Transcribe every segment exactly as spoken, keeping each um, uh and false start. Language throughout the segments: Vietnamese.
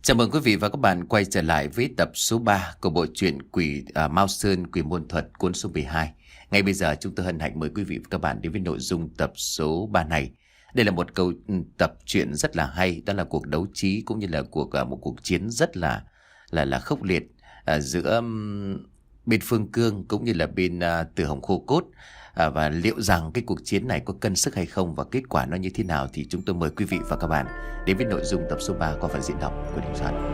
Chào mừng quý vị và các bạn quay trở lại với tập số ba của bộ truyện Quỷ à, Mao Sơn Quỷ Môn Thuật cuốn số mười hai. Ngay bây giờ chúng tôi hân hạnh mời quý vị và các bạn đến với nội dung tập số ba này. Đây là một câu ừ, tập truyện rất là hay, đó là cuộc đấu trí cũng như là cuộc à, một cuộc chiến rất là là là khốc liệt à, giữa um, bên Phương Cương cũng như là bên à, Từ Hồng Khô Cốt. À, và liệu rằng cái cuộc chiến này có cân sức hay không và kết quả nó như thế nào thì chúng tôi mời quý vị và các bạn đến với nội dung tập số ba qua phần diễn đọc của Đình Soạn.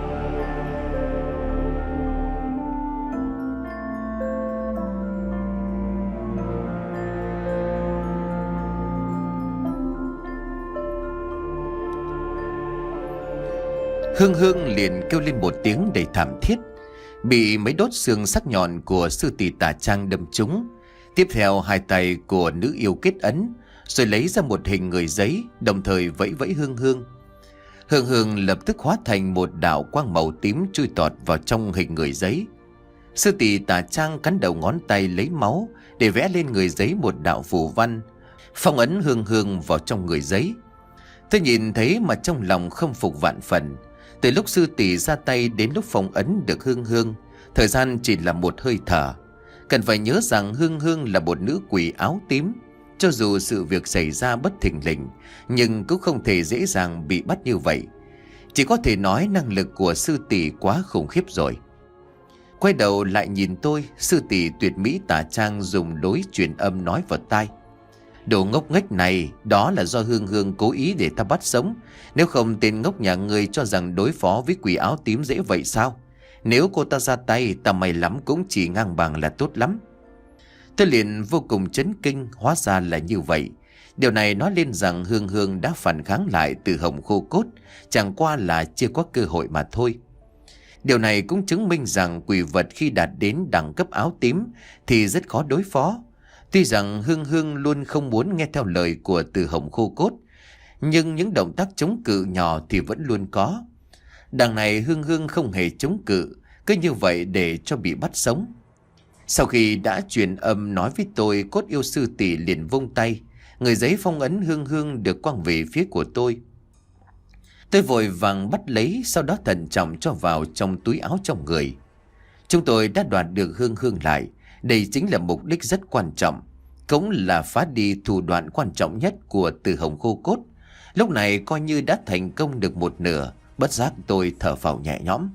Hương Hương liền kêu lên một tiếng đầy thảm thiết, bị mấy đốt xương sắc nhọn của sư tỷ Tà Trang đâm trúng. Tiếp theo hai tay của nữ yêu kết ấn, rồi lấy ra một hình người giấy, đồng thời vẫy vẫy Hương Hương. Hương Hương lập tức hóa thành một đạo quang màu tím chui tọt vào trong hình người giấy. Sư tỷ Tà Trang cắn đầu ngón tay lấy máu để vẽ lên người giấy một đạo phù văn, phong ấn Hương Hương vào trong người giấy. Tôi nhìn thấy mà trong lòng không phục vạn phần. Từ lúc sư tỷ ra tay đến lúc phong ấn được Hương Hương, thời gian chỉ là một hơi thở. Cần phải nhớ rằng Hương Hương là một nữ quỷ áo tím. Cho dù sự việc xảy ra bất thình lình, nhưng cũng không thể dễ dàng bị bắt như vậy. Chỉ có thể nói năng lực của sư tỷ quá khủng khiếp rồi. Quay đầu lại nhìn tôi, sư tỷ tuyệt mỹ Tà Trang dùng đối truyền âm nói vào tai: "Đồ ngốc nghếch này, đó là do Hương Hương cố ý để ta bắt sống. Nếu không tên ngốc nhà ngươi cho rằng đối phó với quỷ áo tím dễ vậy sao? Nếu cô ta ra tay, ta may lắm cũng chỉ ngang bằng là tốt lắm." Tôi liền vô cùng chấn kinh, hóa ra là như vậy. Điều này nói lên rằng Hương Hương đã phản kháng lại Từ Hồng Khô Cốt, chẳng qua là chưa có cơ hội mà thôi. Điều này cũng chứng minh rằng quỷ vật khi đạt đến đẳng cấp áo tím thì rất khó đối phó. Tuy rằng Hương Hương luôn không muốn nghe theo lời của Từ Hồng Khô Cốt, nhưng những động tác chống cự nhỏ thì vẫn luôn có. Đằng này Hương Hương không hề chống cự, cứ như vậy để cho bị bắt sống. Sau khi đã truyền âm nói với tôi, Cốt yêu sư tỷ liền vung tay, người giấy phong ấn Hương Hương được quăng về phía của tôi. Tôi vội vàng bắt lấy, sau đó thận trọng cho vào trong túi áo trong người. Chúng tôi đã đoạt được Hương Hương lại. Đây chính là mục đích rất quan trọng, cũng là phá đi thủ đoạn quan trọng nhất của Từ Hồng Khô Cốt. Lúc này coi như đã thành công được một nửa, bất giác tôi thở phào nhẹ nhõm.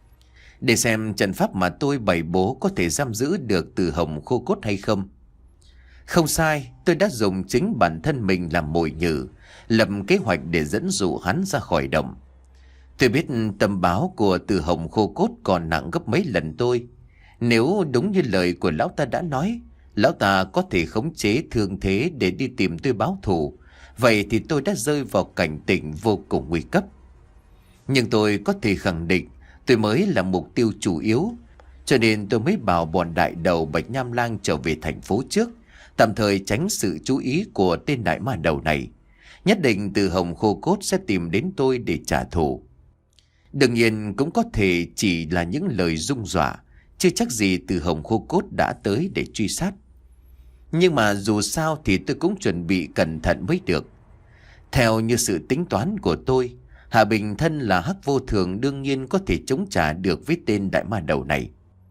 Để xem trận pháp mà tôi bày bố có thể giam giữ được Từ Hồng Khô Cốt hay không. Không sai, tôi đã dùng chính bản thân mình làm mồi nhử, lập kế hoạch để dẫn dụ hắn ra khỏi động. Tôi biết tầm báo của Từ Hồng Khô Cốt còn nặng gấp mấy lần tôi. Nếu đúng như lời của lão ta đã nói, lão ta có thể khống chế thương thế để đi tìm tôi báo thù, vậy thì tôi đã rơi vào cảnh tình vô cùng nguy cấp. Nhưng tôi có thể khẳng định tôi mới là mục tiêu chủ yếu, cho nên tôi mới bảo bọn đại đầu Bạch Nham Lang trở về thành phố trước, tạm thời tránh sự chú ý của tên đại ma đầu này. Nhất định Từ Hồng Khô Cốt sẽ tìm đến tôi để trả thù. Đương nhiên cũng có thể chỉ là những lời rung dọa, chưa chắc gì Từ Hồng Khô Cốt đã tới để truy sát. Nhưng mà dù sao thì tôi cũng chuẩn bị cẩn thận mới được. Theo như sự tính toán của tôi, Hạ Bình thân là Hắc Vô Thường đương nhiên có thể chống trả được với tên đại ma đầu này.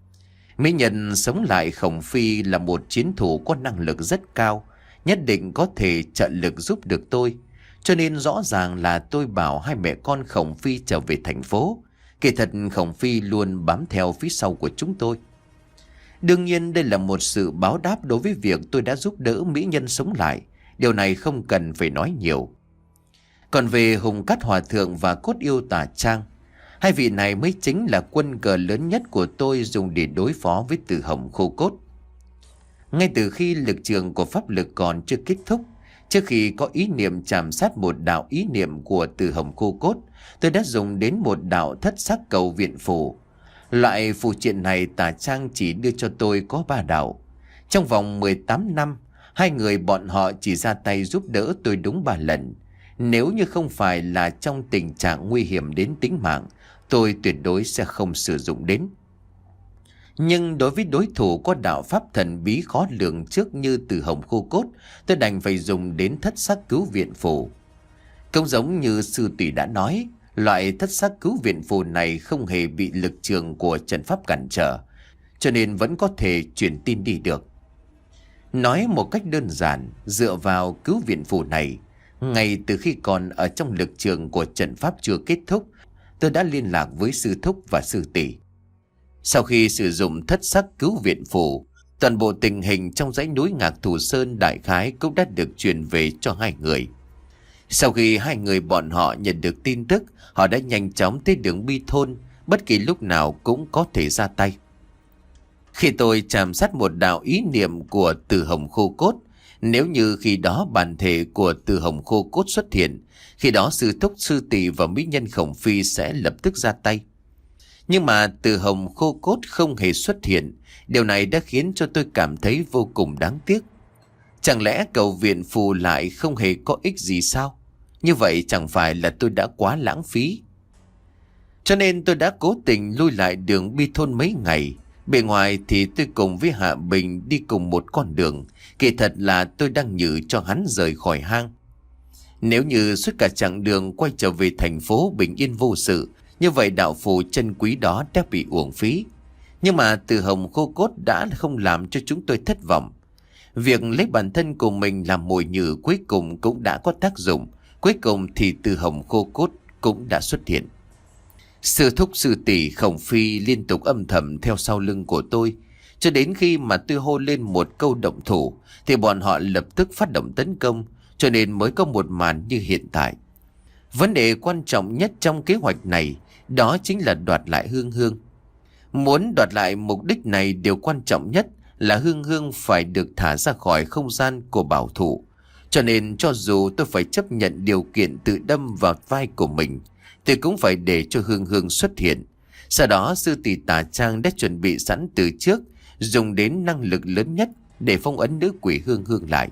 Mỹ nhân sống lại Khổng Phi là một chiến thủ có năng lực rất cao, nhất định có thể trợ lực giúp được tôi. Cho nên rõ ràng là tôi bảo hai mẹ con Khổng Phi trở về thành phố. Kỳ thật Khổng Phi luôn bám theo phía sau của chúng tôi. Đương nhiên đây là một sự báo đáp đối với việc tôi đã giúp đỡ mỹ nhân sống lại. Điều này không cần phải nói nhiều. Còn về Hùng Cát Hòa Thượng và Cốt Yêu Tà Trang, hai vị này mới chính là quân cờ lớn nhất của tôi dùng để đối phó với Từ Hồng Khô Cốt. Ngay từ khi lực trường của pháp lực còn chưa kết thúc, trước khi có ý niệm chạm sát một đạo ý niệm của Từ Hồng Khô Cốt, tôi đã dùng đến một đạo thất sắc cầu viện phù. Loại phù triện này Tà Trang chỉ đưa cho tôi có ba đạo. Trong vòng mười tám năm, hai người bọn họ chỉ ra tay giúp đỡ tôi đúng ba lần. Nếu như không phải là trong tình trạng nguy hiểm đến tính mạng, tôi tuyệt đối sẽ không sử dụng đến. Nhưng đối với đối thủ có đạo pháp thần bí khó lường trước như Từ Hồng Khô Cốt, tôi đành phải dùng đến thất sắc cứu viện phù. Cũng giống như sư tỷ đã nói, Loại thất sắc cứu viện phù này không hề bị lực trường của trận pháp cản trở, cho nên vẫn có thể truyền tin đi được. Nói một cách đơn giản, dựa vào cứu viện phù này, ngay từ khi còn ở trong lực trường của trận pháp chưa kết thúc, tôi đã liên lạc với sư thúc và sư tỷ. Sau khi sử dụng thất sắc cứu viện phù, toàn bộ tình hình trong dãy núi Ngạc Thù Sơn đại khái cũng đã được truyền về cho hai người. Sau khi hai người bọn họ nhận được tin tức, họ đã nhanh chóng tới đường Bi Thôn, bất kỳ lúc nào cũng có thể ra tay. Khi tôi chạm sát một đạo ý niệm của Từ Hồng Khô Cốt, nếu như khi đó bản thể của Từ Hồng Khô Cốt xuất hiện, khi đó sư thúc, sư tỷ và mỹ nhân Khổng Phi sẽ lập tức ra tay. Nhưng mà Từ Hồng Khô Cốt không hề xuất hiện, điều này đã khiến cho tôi cảm thấy vô cùng đáng tiếc. Chẳng lẽ cầu viện phù lại không hề có ích gì sao? Như vậy chẳng phải là tôi đã quá lãng phí. Cho nên tôi đã cố tình lui lại đường Bi Thôn mấy ngày. Bề ngoài thì tôi cùng với Hạ Bình đi cùng một con đường, kỳ thật là tôi đang nhử cho hắn rời khỏi hang. Nếu như suốt cả chặng đường quay trở về thành phố bình yên vô sự, như vậy đạo phù chân quý đó đã bị uổng phí. Nhưng mà Từ Hồng Khô Cốt đã không làm cho chúng tôi thất vọng. Việc lấy bản thân của mình làm mồi nhử cuối cùng cũng đã có tác dụng. Cuối cùng thì Từ Hồng Khô Cốt cũng đã xuất hiện. Sư thúc, sư tỷ, Khổng Phi liên tục âm thầm theo sau lưng của tôi, cho đến khi mà tôi hô lên một câu động thủ thì bọn họ lập tức phát động tấn công, cho nên mới có một màn như hiện tại. Vấn đề quan trọng nhất trong kế hoạch này đó chính là đoạt lại Hương Hương. Muốn đoạt lại mục đích này, điều quan trọng nhất là Hương Hương phải được thả ra khỏi không gian của bảo thủ. Cho nên cho dù tôi phải chấp nhận điều kiện tự đâm vào vai của mình, tôi cũng phải để cho Hương Hương xuất hiện. Sau đó sư tỷ Tà Trang đã chuẩn bị sẵn từ trước, dùng đến năng lực lớn nhất để phong ấn nữ quỷ Hương Hương lại.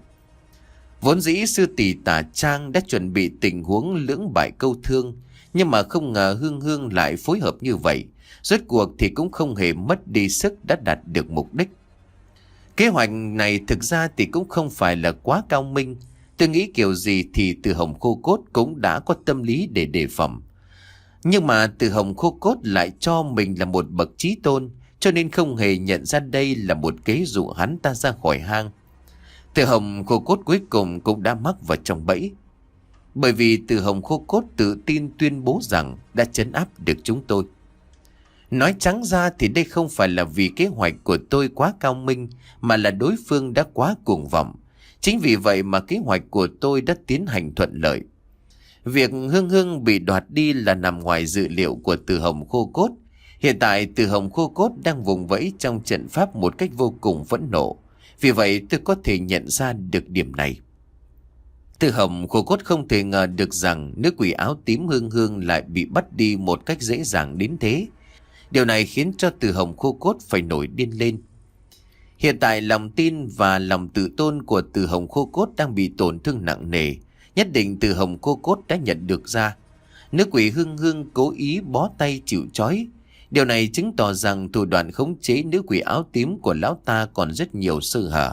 Vốn dĩ sư tỷ Tà Trang đã chuẩn bị tình huống lưỡng bại câu thương, nhưng mà không ngờ Hương Hương lại phối hợp như vậy. Rốt cuộc thì cũng không hề mất đi sức đã đạt được mục đích. Kế hoạch này thực ra thì cũng không phải là quá cao minh. Tôi nghĩ kiểu gì thì Từ Hồng Khô Cốt cũng đã có tâm lý để đề phòng. Nhưng mà Từ Hồng Khô Cốt lại cho mình là một bậc chí tôn, cho nên không hề nhận ra đây là một kế dụ hắn ta ra khỏi hang. Từ Hồng Khô Cốt cuối cùng cũng đã mắc vào trong bẫy. Bởi vì Từ Hồng Khô Cốt tự tin tuyên bố rằng đã trấn áp được chúng tôi. Nói trắng ra thì đây không phải là vì kế hoạch của tôi quá cao minh, mà là đối phương đã quá cuồng vọng. Chính vì vậy mà kế hoạch của tôi đã tiến hành thuận lợi. Việc Hương Hương bị đoạt đi là nằm ngoài dự liệu của Từ Hồng Khô Cốt. Hiện tại Từ Hồng Khô Cốt đang vùng vẫy trong trận pháp một cách vô cùng phẫn nộ. Vì vậy tôi có thể nhận ra được điểm này. Từ Hồng Khô Cốt không thể ngờ được rằng nữ quỷ áo tím Hương Hương lại bị bắt đi một cách dễ dàng đến thế. Điều này khiến cho Từ Hồng Khô Cốt phải nổi điên lên. Hiện tại lòng tin và lòng tự tôn của Từ Hồng Khô Cốt đang bị tổn thương nặng nề. Nhất định Từ Hồng Khô Cốt đã nhận được ra nữ quỷ Hương Hương cố ý bó tay chịu trói. Điều này chứng tỏ rằng thủ đoạn khống chế nữ quỷ áo tím của lão ta còn rất nhiều sơ hở.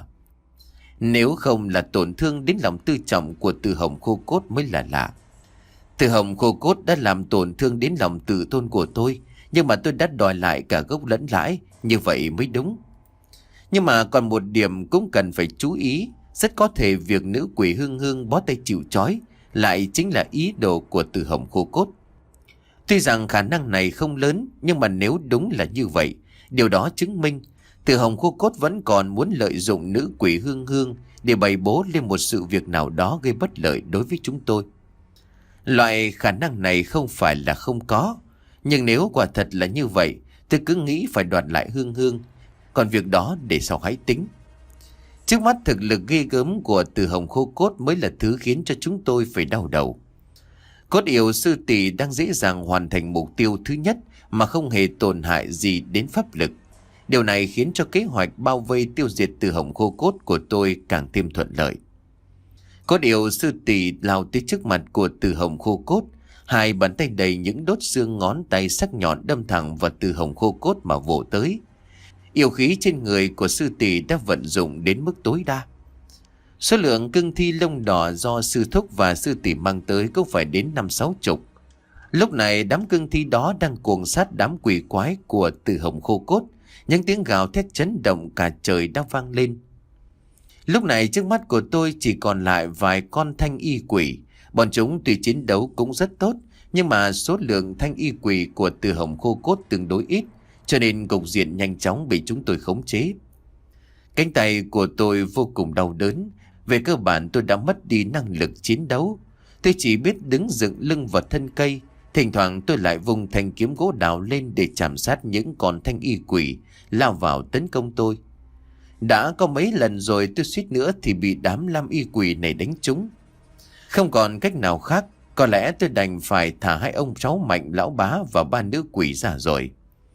Nếu không là tổn thương đến lòng tư trọng của Từ Hồng Khô Cốt mới là lạ. Từ Hồng Khô Cốt đã làm tổn thương đến lòng tự tôn của tôi, nhưng mà tôi đã đòi lại cả gốc lẫn lãi, như vậy mới đúng. Nhưng mà còn một điểm cũng cần phải chú ý. Rất có thể việc nữ quỷ Hương Hương bó tay chịu trói lại chính là ý đồ của Từ Hồng Khô Cốt. Tuy rằng khả năng này không lớn, nhưng mà nếu đúng là như vậy, điều đó chứng minh Từ Hồng Khô Cốt vẫn còn muốn lợi dụng nữ quỷ Hương Hương để bày bố lên một sự việc nào đó gây bất lợi đối với chúng tôi. Loại khả năng này không phải là không có, nhưng nếu quả thật là như vậy, tôi cứ nghĩ phải đoạt lại Hương Hương. Còn việc đó để sau hãy tính. Trước mắt thực lực ghê gớm của Từ Hồng Khô Cốt mới là thứ khiến cho chúng tôi phải đau đầu. Cốt Yểu sư tỷ đang dễ dàng hoàn thành mục tiêu thứ nhất mà không hề tổn hại gì đến pháp lực. Điều này khiến cho kế hoạch bao vây tiêu diệt Từ Hồng Khô Cốt của tôi càng thêm thuận lợi. Cốt Yểu sư tỷ lao tới trước mặt của Từ Hồng Khô Cốt, hai bàn tay đầy những đốt xương ngón tay sắc nhọn đâm thẳng vào Từ Hồng Khô Cốt mà vỗ tới. Yêu khí trên người của sư tỷ đã vận dụng đến mức tối đa. Số lượng cương thi lông đỏ do sư thúc và sư tỷ mang tới cũng phải đến năm sáu chục. Lúc này đám cương thi đó đang cuồng sát đám quỷ quái của Từ Hồng khô cốt. Những tiếng gào thét chấn động cả trời đang vang lên. Lúc này trước mắt của tôi chỉ còn lại vài con thanh y quỷ. Bọn chúng tuy chiến đấu cũng rất tốt, nhưng mà số lượng thanh y quỷ của Từ Hồng khô cốt tương đối ít, cho nên cục diện nhanh chóng bị chúng tôi khống chế. Cánh tay của tôi vô cùng đau đớn. Về cơ bản tôi đã mất đi năng lực chiến đấu. Tôi chỉ biết đứng dựng lưng vào thân cây. Thỉnh thoảng tôi lại vùng thanh kiếm gỗ đào lên để chạm sát những con thanh y quỷ lao vào tấn công tôi. Đã có mấy lần rồi tôi suýt nữa thì bị đám lam y quỷ này đánh trúng. Không còn cách nào khác, có lẽ tôi đành phải thả hai ông cháu Mạnh, lão bá và ba nữ quỷ ra rồi.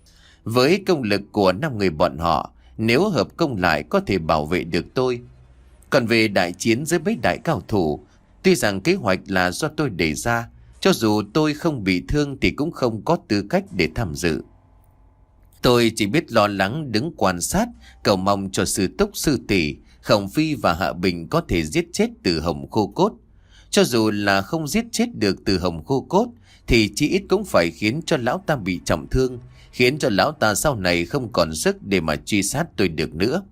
Với công lực của năm người bọn họ, nếu hợp công lại có thể bảo vệ được tôi. Còn về đại chiến với mấy đại cao thủ, tuy rằng kế hoạch là do tôi đề ra, cho dù tôi không bị thương thì cũng không có tư cách để tham dự. Tôi chỉ biết lo lắng đứng quan sát, cầu mong cho sư túc, sư tỷ, Khổng Phi và Hạ Bình có thể giết chết Từ Hồng khô cốt. Cho dù là không giết chết được Từ Hồng khô cốt, thì chỉ ít cũng phải khiến cho lão ta bị trọng thương, khiến cho lão ta sau này không còn sức để mà truy sát tôi được nữa.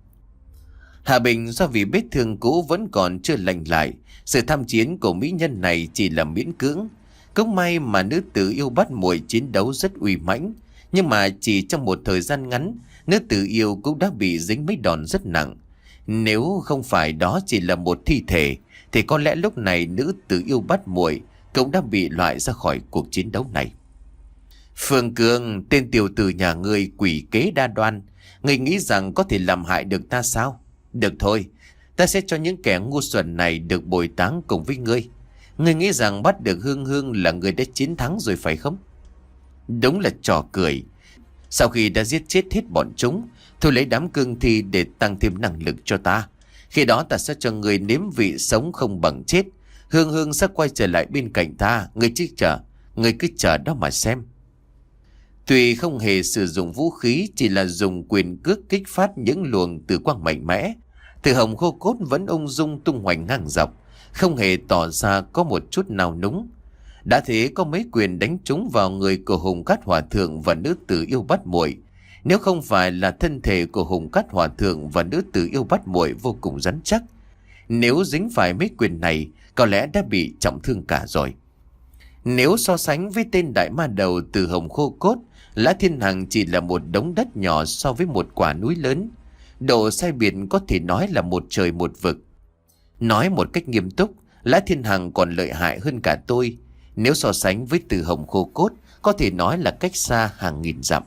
Hạ Bình do vì vết thương cũ vẫn còn chưa lành lại, sự tham chiến của mỹ nhân này chỉ là miễn cưỡng. Cũng may mà nữ tử yêu bắt muội chiến đấu rất uy mãnh, nhưng mà chỉ trong một thời gian ngắn, nữ tử yêu cũng đã bị dính mấy đòn rất nặng. Nếu không phải đó chỉ là một thi thể, thì có lẽ lúc này nữ tử yêu bắt muội cũng đã bị loại ra khỏi cuộc chiến đấu này. Phương Cương, tên tiểu tử nhà ngươi quỷ kế đa đoan, ngươi nghĩ rằng có thể làm hại được ta sao? Được thôi, ta sẽ cho những kẻ ngu xuẩn này được bồi táng cùng với ngươi. Ngươi nghĩ rằng bắt được Hương Hương là ngươi đã chiến thắng rồi phải không? Đúng là trò cười. Sau khi đã giết chết hết bọn chúng, thôi lấy đám cương thi để tăng thêm năng lực cho ta. Khi đó ta sẽ cho ngươi nếm vị sống không bằng chết. Hương Hương sẽ quay trở lại bên cạnh ta. Ngươi chứ chờ, ngươi cứ chờ đó mà xem. Tuy không hề sử dụng vũ khí, chỉ là dùng quyền cước kích phát những luồng tử quang mạnh mẽ, Từ Hồng khô cốt vẫn ung dung tung hoành ngang dọc, không hề tỏ ra có một chút nào núng. Đã thế có mấy quyền đánh trúng vào người của Hùng Cát Hòa Thượng và nữ tử yêu bắt muội. Nếu không phải là thân thể của Hùng Cát Hòa Thượng và nữ tử yêu bắt muội vô cùng rắn chắc, nếu dính phải mấy quyền này, có lẽ đã bị trọng thương cả rồi. Nếu so sánh với tên đại ma đầu Từ Hồng khô cốt, Lã Thiên Hằng chỉ là một đống đất nhỏ so với một quả núi lớn. Độ sai biệt có thể nói là một trời một vực. Nói một cách nghiêm túc, Lã Thiên Hằng còn lợi hại hơn cả tôi. Nếu so sánh với Từ Hồng khô cốt, có thể nói là cách xa hàng nghìn dặm.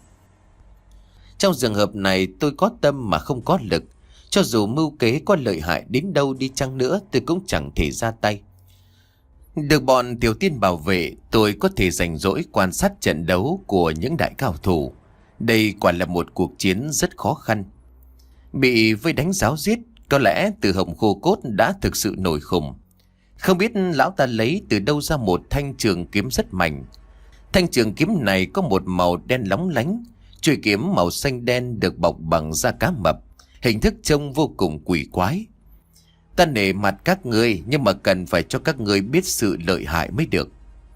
Trong trường hợp này tôi có tâm mà không có lực. Cho dù mưu kế có lợi hại đến đâu đi chăng nữa, tôi cũng chẳng thể ra tay. Được bọn tiểu tiên bảo vệ, tôi có thể rảnh rỗi quan sát trận đấu của những đại cao thủ. Đây quả là một cuộc chiến rất khó khăn. Bị vây đánh ráo giết, có lẽ Từ Hồng khô cốt đã thực sự nổi khùng. Không biết lão ta lấy từ đâu ra một thanh trường kiếm rất mạnh. Thanh trường kiếm này có một màu đen lóng lánh, chuôi kiếm màu xanh đen được bọc bằng da cá mập, hình thức trông vô cùng quỷ quái. Ta nể mặt các ngươi, nhưng mà cần phải cho các ngươi biết sự lợi hại mới được.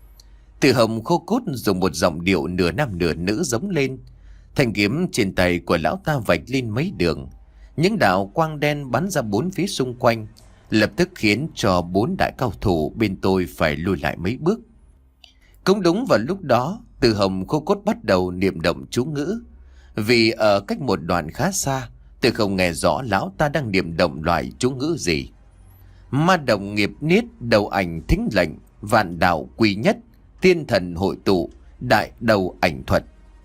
Từ Hồng khô cốt dùng một giọng điệu nửa nam nửa nữ giống lên. Thanh kiếm trên tay của lão ta vạch lên mấy đường. Những đạo quang đen bắn ra bốn phía xung quanh, lập tức khiến cho bốn đại cao thủ bên tôi phải lùi lại mấy bước. Cũng đúng vào lúc đó, Từ Hồng khô cốt bắt đầu niệm động chú ngữ. Vì ở cách một đoạn khá xa, tôi không nghe rõ lão ta đang niệm động loại chú ngữ gì. Ma động nghiệp niết, đầu ảnh thính lệnh, vạn đạo quy nhất, tiên thần hội tụ, đại đầu ảnh thuật.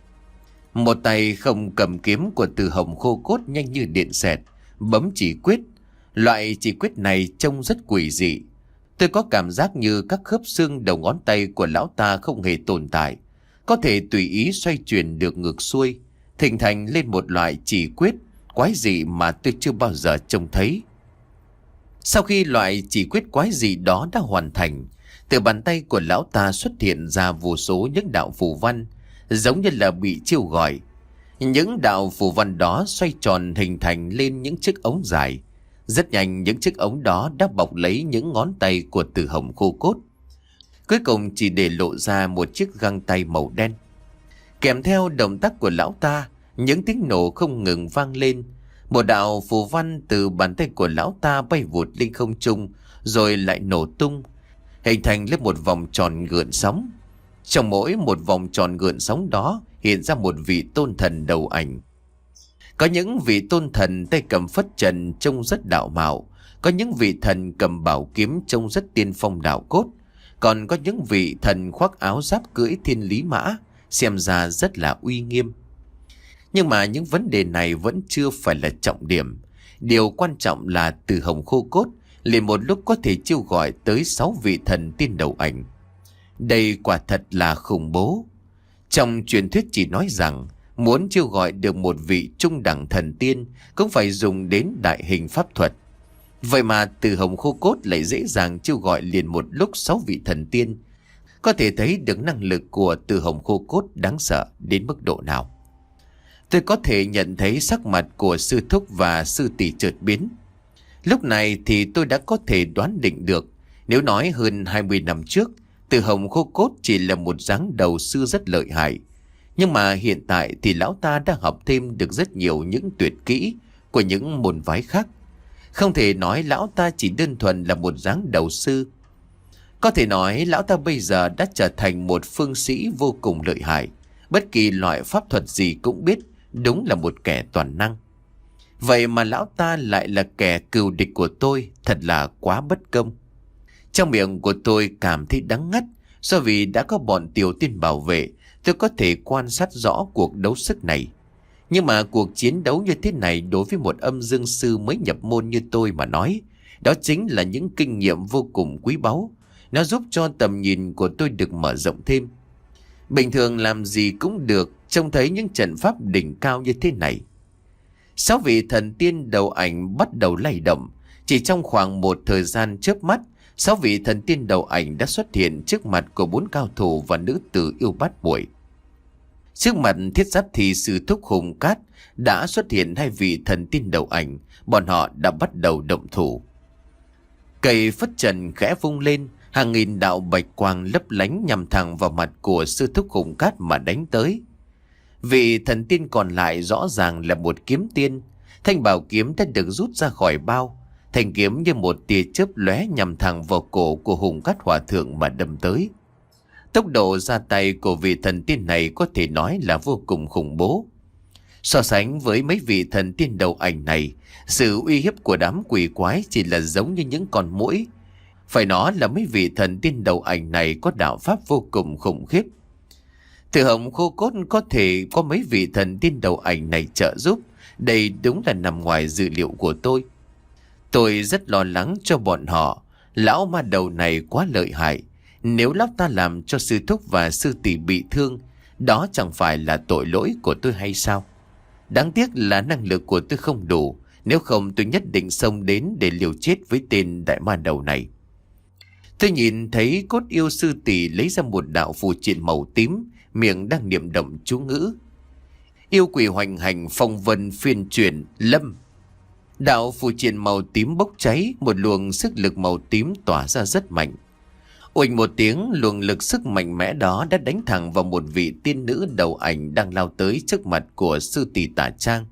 Một tay không cầm kiếm của Từ Hồng khô cốt nhanh như điện xẹt, bấm chỉ quyết. Loại chỉ quyết này trông rất quỷ dị. Tôi có cảm giác như các khớp xương đầu ngón tay của lão ta không hề tồn tại, có thể tùy ý xoay chuyển được ngược xuôi, hình thành lên một loại chỉ quyết quái dị mà tôi chưa bao giờ trông thấy. Sau khi loại chỉ quyết quái dị đó đã hoàn thành, từ bàn tay của lão ta xuất hiện ra vô số những đạo phù văn, giống như là bị chiêu gọi. Những đạo phù văn đó xoay tròn hình thành lên những chiếc ống dài. Rất nhanh những chiếc ống đó đã bọc lấy những ngón tay của Từ Hồng khô cốt. cuối cùng chỉ để lộ ra một chiếc găng tay màu đen. Kèm theo động tác của lão ta, những tiếng nổ không ngừng vang lên. Một đạo phù văn từ bàn tay của lão ta bay vụt lên không trung, rồi lại nổ tung, hình thành lên một vòng tròn gợn sóng. Trong mỗi một vòng tròn gợn sóng đó hiện ra một vị tôn thần đầu ảnh. Có những vị tôn thần tay cầm phất trần trông rất đạo mạo, có những vị thần cầm bảo kiếm trông rất tiên phong đạo cốt, còn có những vị thần khoác áo giáp cưỡi thiên lý mã, xem ra rất là uy nghiêm. Nhưng mà những vấn đề này vẫn chưa phải là trọng điểm. Điều quan trọng là Từ Hồng Khô Cốt liền một lúc có thể chiêu gọi tới sáu vị thần tiên đầu ảnh. Đây quả thật là khủng bố. Trong truyền thuyết chỉ nói rằng muốn chiêu gọi được một vị trung đẳng thần tiên cũng phải dùng đến đại hình pháp thuật. Vậy mà Từ Hồng Khô Cốt lại dễ dàng chiêu gọi liền một lúc sáu vị thần tiên. Có thể thấy được năng lực của Từ Hồng Khô Cốt đáng sợ đến mức độ nào. Tôi có thể nhận thấy sắc mặt của sư thúc và sư tỷ chợt biến. Lúc này thì tôi đã có thể đoán định được, nếu nói hơn hai mươi năm trước, Từ Hồng Khô Cốt chỉ là một dáng đầu sư rất lợi hại. Nhưng mà hiện tại thì lão ta đã học thêm được rất nhiều những tuyệt kỹ của những môn phái khác. Không thể nói lão ta chỉ đơn thuần là một dáng đầu sư. Có thể nói lão ta bây giờ đã trở thành một phương sĩ vô cùng lợi hại. Bất kỳ loại pháp thuật gì cũng biết, đúng là một kẻ toàn năng. Vậy mà lão ta lại là kẻ cừu địch của tôi, thật là quá bất công. Trong miệng của tôi cảm thấy đắng ngắt, do vì đã có bọn tiểu tiên bảo vệ, tôi có thể quan sát rõ cuộc đấu sức này. Nhưng mà cuộc chiến đấu như thế này đối với một âm dương sư mới nhập môn như tôi mà nói, đó chính là những kinh nghiệm vô cùng quý báu. Nó giúp cho tầm nhìn của tôi được mở rộng thêm. Bình thường làm gì cũng được trông thấy những trận pháp đỉnh cao như thế này. Sáu vị thần tiên đầu ảnh bắt đầu lay động. Chỉ trong khoảng một thời gian chớp mắt, sáu vị thần tiên đầu ảnh đã xuất hiện trước mặt của bốn cao thủ và nữ tử yêu bát muội. Trước mặt Thiết Giáp thì sư thúc Hùng Cát đã xuất hiện hai vị thần tiên đầu ảnh. Bọn họ đã bắt đầu động thủ. Cây phất trần khẽ vung lên, hàng nghìn đạo bạch quang lấp lánh nhằm thẳng vào mặt của sư thúc Hùng Cát mà đánh tới. Vị thần tiên còn lại rõ ràng là một kiếm tiên. Thanh bảo kiếm đã được rút ra khỏi bao. Thanh kiếm như một tia chớp lóe nhằm thẳng vào cổ của Hùng Cát Hòa Thượng mà đâm tới. Tốc độ ra tay của vị thần tiên này có thể nói là vô cùng khủng bố. So sánh với mấy vị thần tiên đầu ảnh này, sự uy hiếp của đám quỷ quái chỉ là giống như những con muỗi. Phải nói là mấy vị thần tiên đầu ảnh này có đạo pháp vô cùng khủng khiếp. Từ Hồng Khô Cốt có thể có mấy vị thần tiên đầu ảnh này trợ giúp, đây đúng là nằm ngoài dự liệu của tôi. Tôi rất lo lắng cho bọn họ. Lão ma đầu này quá lợi hại. Nếu lão ta làm cho sư thúc và sư tỷ bị thương, đó chẳng phải là tội lỗi của tôi hay sao? Đáng tiếc là năng lực của tôi không đủ. Nếu không tôi nhất định xông đến để liều chết với tên đại ma đầu này. Tôi nhìn thấy Cốt Yêu sư tỷ lấy ra một đạo phù triện màu tím, miệng đang niệm động chú ngữ. Yêu quỷ hoành hành, phong vân phiên chuyển, lâm. Đạo phù triện màu tím bốc cháy, một luồng sức lực màu tím tỏa ra rất mạnh. Oanh một tiếng, luồng lực sức mạnh mẽ đó đã đánh thẳng vào một vị tiên nữ đầu ảnh đang lao tới trước mặt của sư tỷ Tả Trang.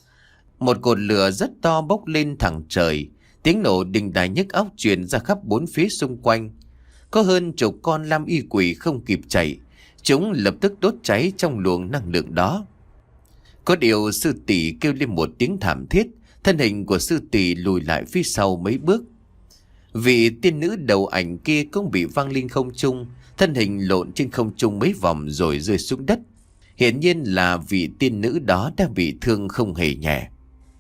Một cột lửa rất to bốc lên thẳng trời, tiếng nổ đình đài nhức óc truyền ra khắp bốn phía xung quanh. Có hơn chục con lam y quỷ không kịp chạy, chúng lập tức đốt cháy trong luồng năng lượng đó. Có điều sư tỷ kêu lên một tiếng thảm thiết, thân hình của sư tỷ lùi lại phía sau mấy bước. Vị tiên nữ đầu ảnh kia cũng bị văng lên không trung, thân hình lộn trên không trung mấy vòng rồi rơi xuống đất. Hiển nhiên là vị tiên nữ đó đã bị thương không hề nhẹ.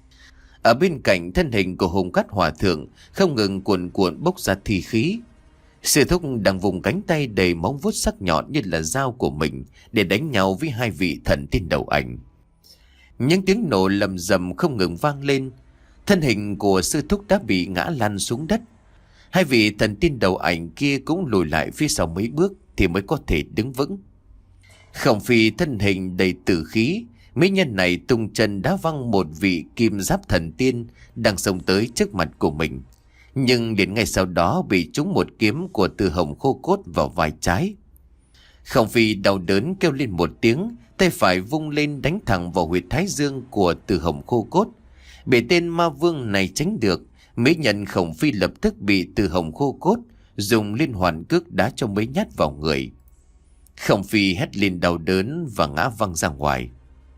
Ở bên cạnh thân hình của Hùng Cát Hòa Thượng không ngừng cuồn cuộn bốc ra thi khí. Sư thúc đang vùng cánh tay đầy móng vuốt sắc nhọn như là dao của mình để đánh nhau với hai vị thần tiên đầu ảnh. Những tiếng nổ lầm rầm không ngừng vang lên. Thân hình của sư thúc đã bị ngã lăn xuống đất. Hai vị thần tiên đầu ảnh kia cũng lùi lại phía sau mấy bước thì mới có thể đứng vững. Khổng Phi thân hình đầy tử khí, mỹ nhân này tung chân đá văng một vị kim giáp thần tiên đang xông tới trước mặt của mình. nhưng đến ngay sau đó bị trúng một kiếm của Từ Hồng khô cốt vào vai trái. Khổng Phi đau đớn kêu lên một tiếng, tay phải vung lên đánh thẳng vào huyệt thái dương của Từ Hồng khô cốt. Bị tên ma vương này tránh được, mỹ nhân Khổng Phi lập tức bị Từ Hồng khô cốt dùng liên hoàn cước đá cho mấy nhát vào người. Khổng Phi hét lên đau đớn và ngã văng ra ngoài.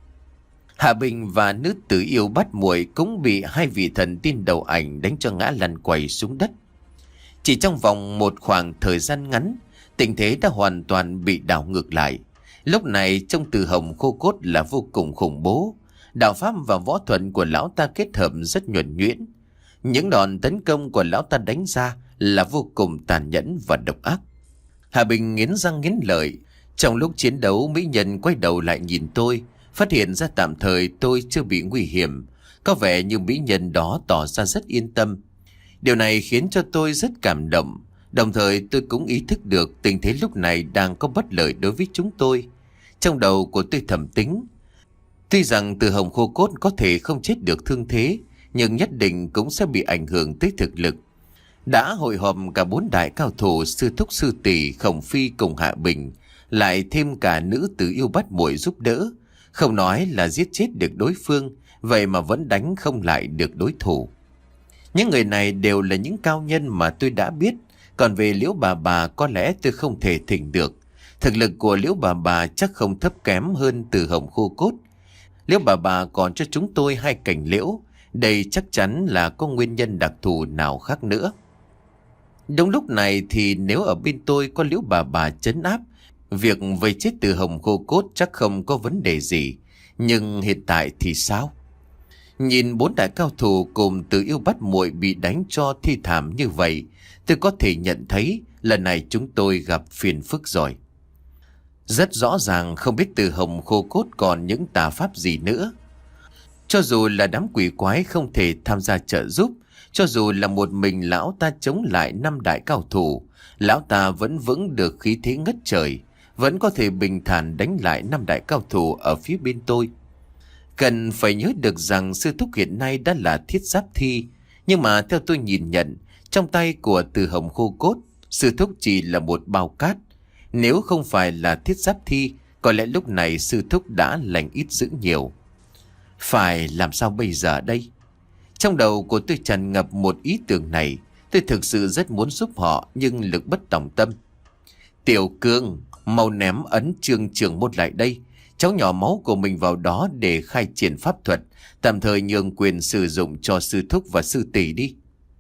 Hạ Bình và nữ tử yêu bắt muội cũng bị hai vị thần tiên đầu ảnh đánh cho ngã lăn quay xuống đất. Chỉ trong vòng một khoảng thời gian ngắn, tình thế đã hoàn toàn bị đảo ngược lại. Lúc này trong Từ Hồng khô cốt là vô cùng khủng bố. Đạo pháp và võ thuật của lão ta kết hợp rất nhuần nhuyễn. Những đòn tấn công của lão ta đánh ra là vô cùng tàn nhẫn và độc ác. Hạ Bình nghiến răng nghiến lợi. Trong lúc chiến đấu, mỹ nhân quay đầu lại nhìn tôi, phát hiện ra tạm thời tôi chưa bị nguy hiểm. Có vẻ như mỹ nhân đó tỏ ra rất yên tâm. Điều này khiến cho tôi rất cảm động. Đồng thời tôi cũng ý thức được tình thế lúc này đang có bất lợi đối với chúng tôi. Trong đầu của tôi thầm tính, tuy rằng Từ Hồng khô cốt có thể không chết được thương thế, nhưng nhất định cũng sẽ bị ảnh hưởng tới thực lực. Đã hội họp cả bốn đại cao thủ sư thúc sư tỷ Khổng Phi cùng Hạ Bình, lại thêm cả nữ tử yêu bắt muội giúp đỡ. Không nói là giết chết được đối phương, vậy mà vẫn đánh không lại được đối thủ. Những người này đều là những cao nhân mà tôi đã biết. Còn về Liễu Bà Bà có lẽ tôi không thể thỉnh được. Thực lực của Liễu Bà Bà chắc không thấp kém hơn Từ Hồng khô cốt. Liễu Bà Bà còn cho chúng tôi hai cành liễu. Đây chắc chắn là có nguyên nhân đặc thù nào khác nữa. Đúng lúc này thì nếu ở bên tôi có Liễu Bà Bà trấn áp, việc vây chết Từ Hồng khô cốt chắc không có vấn đề gì. Nhưng hiện tại thì sao? Nhìn bốn đại cao thủ cùng Từ Yêu bắt muội bị đánh cho thi thảm như vậy, tôi có thể nhận thấy lần này chúng tôi gặp phiền phức rồi. Rất rõ ràng không biết Từ Hồng khô cốt còn những tà pháp gì nữa. Cho dù là đám quỷ quái không thể tham gia trợ giúp, cho dù là một mình lão ta chống lại năm đại cao thủ, lão ta vẫn vững được khí thế ngất trời, vẫn có thể bình thản đánh lại năm đại cao thủ ở phía bên tôi. Cần phải nhớ được rằng sư thúc hiện nay đã là thiết giáp thi, nhưng mà theo tôi nhìn nhận, trong tay của Từ Hồng khô cốt, sư thúc chỉ là một bao cát. Nếu không phải là thiết giáp thi, có lẽ lúc này sư thúc đã lành ít dữ nhiều. Phải làm sao bây giờ đây? Trong đầu của tôi tràn ngập một ý tưởng này. Tôi thực sự rất muốn giúp họ, nhưng lực bất tòng tâm. Tiểu Cương, mau ném ấn chương trưởng môn lại đây. Cháu nhỏ máu của mình vào đó để khai triển pháp thuật, tạm thời nhường quyền sử dụng cho sư thúc và sư tỷ đi.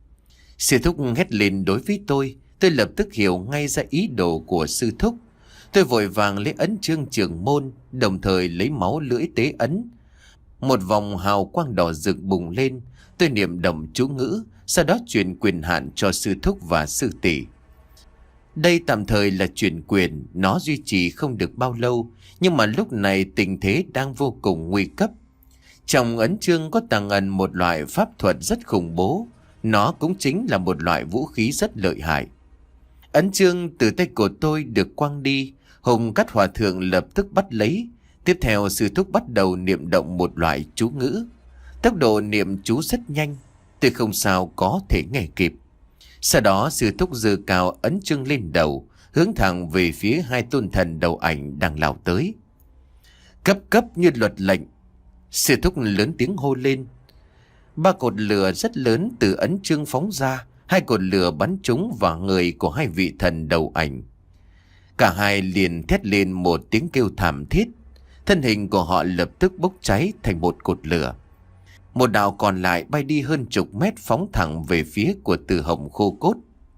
Sư thúc hét lên đối với tôi. Tôi lập tức hiểu ngay ra ý đồ của sư thúc. Tôi vội vàng lấy ấn chương trưởng môn, đồng thời lấy máu lưỡi tế ấn. Một vòng hào quang đỏ rực bùng lên. Tôi niệm động chú ngữ, sau đó truyền quyền hạn cho sư thúc và sư tỷ. Đây tạm thời là chuyển quyền, nó duy trì không được bao lâu, nhưng mà lúc này tình thế đang vô cùng nguy cấp. Trong ấn chương có tàng ẩn một loại pháp thuật rất khủng bố, nó cũng chính là một loại vũ khí rất lợi hại. Ấn chương từ tay của tôi được quăng đi, Hùng Cát Hòa Thượng lập tức bắt lấy. Tiếp theo sư thúc bắt đầu niệm động một loại chú ngữ. Tốc độ niệm chú rất nhanh, tôi không sao có thể nghe kịp. Sau đó sư thúc giơ cao ấn chương lên đầu, hướng thẳng về phía hai tôn thần đầu ảnh đang lao tới. Cấp cấp như luật lệnh, sư thúc lớn tiếng hô lên. Ba cột lửa rất lớn từ ấn chương phóng ra, hai cột lửa bắn trúng vào người của hai vị thần đầu ảnh. Cả hai liền thét lên một tiếng kêu thảm thiết, thân hình của họ lập tức bốc cháy thành một cột lửa. Một đạo còn lại bay đi hơn chục mét phóng thẳng về phía của Từ Hồng khô cốt.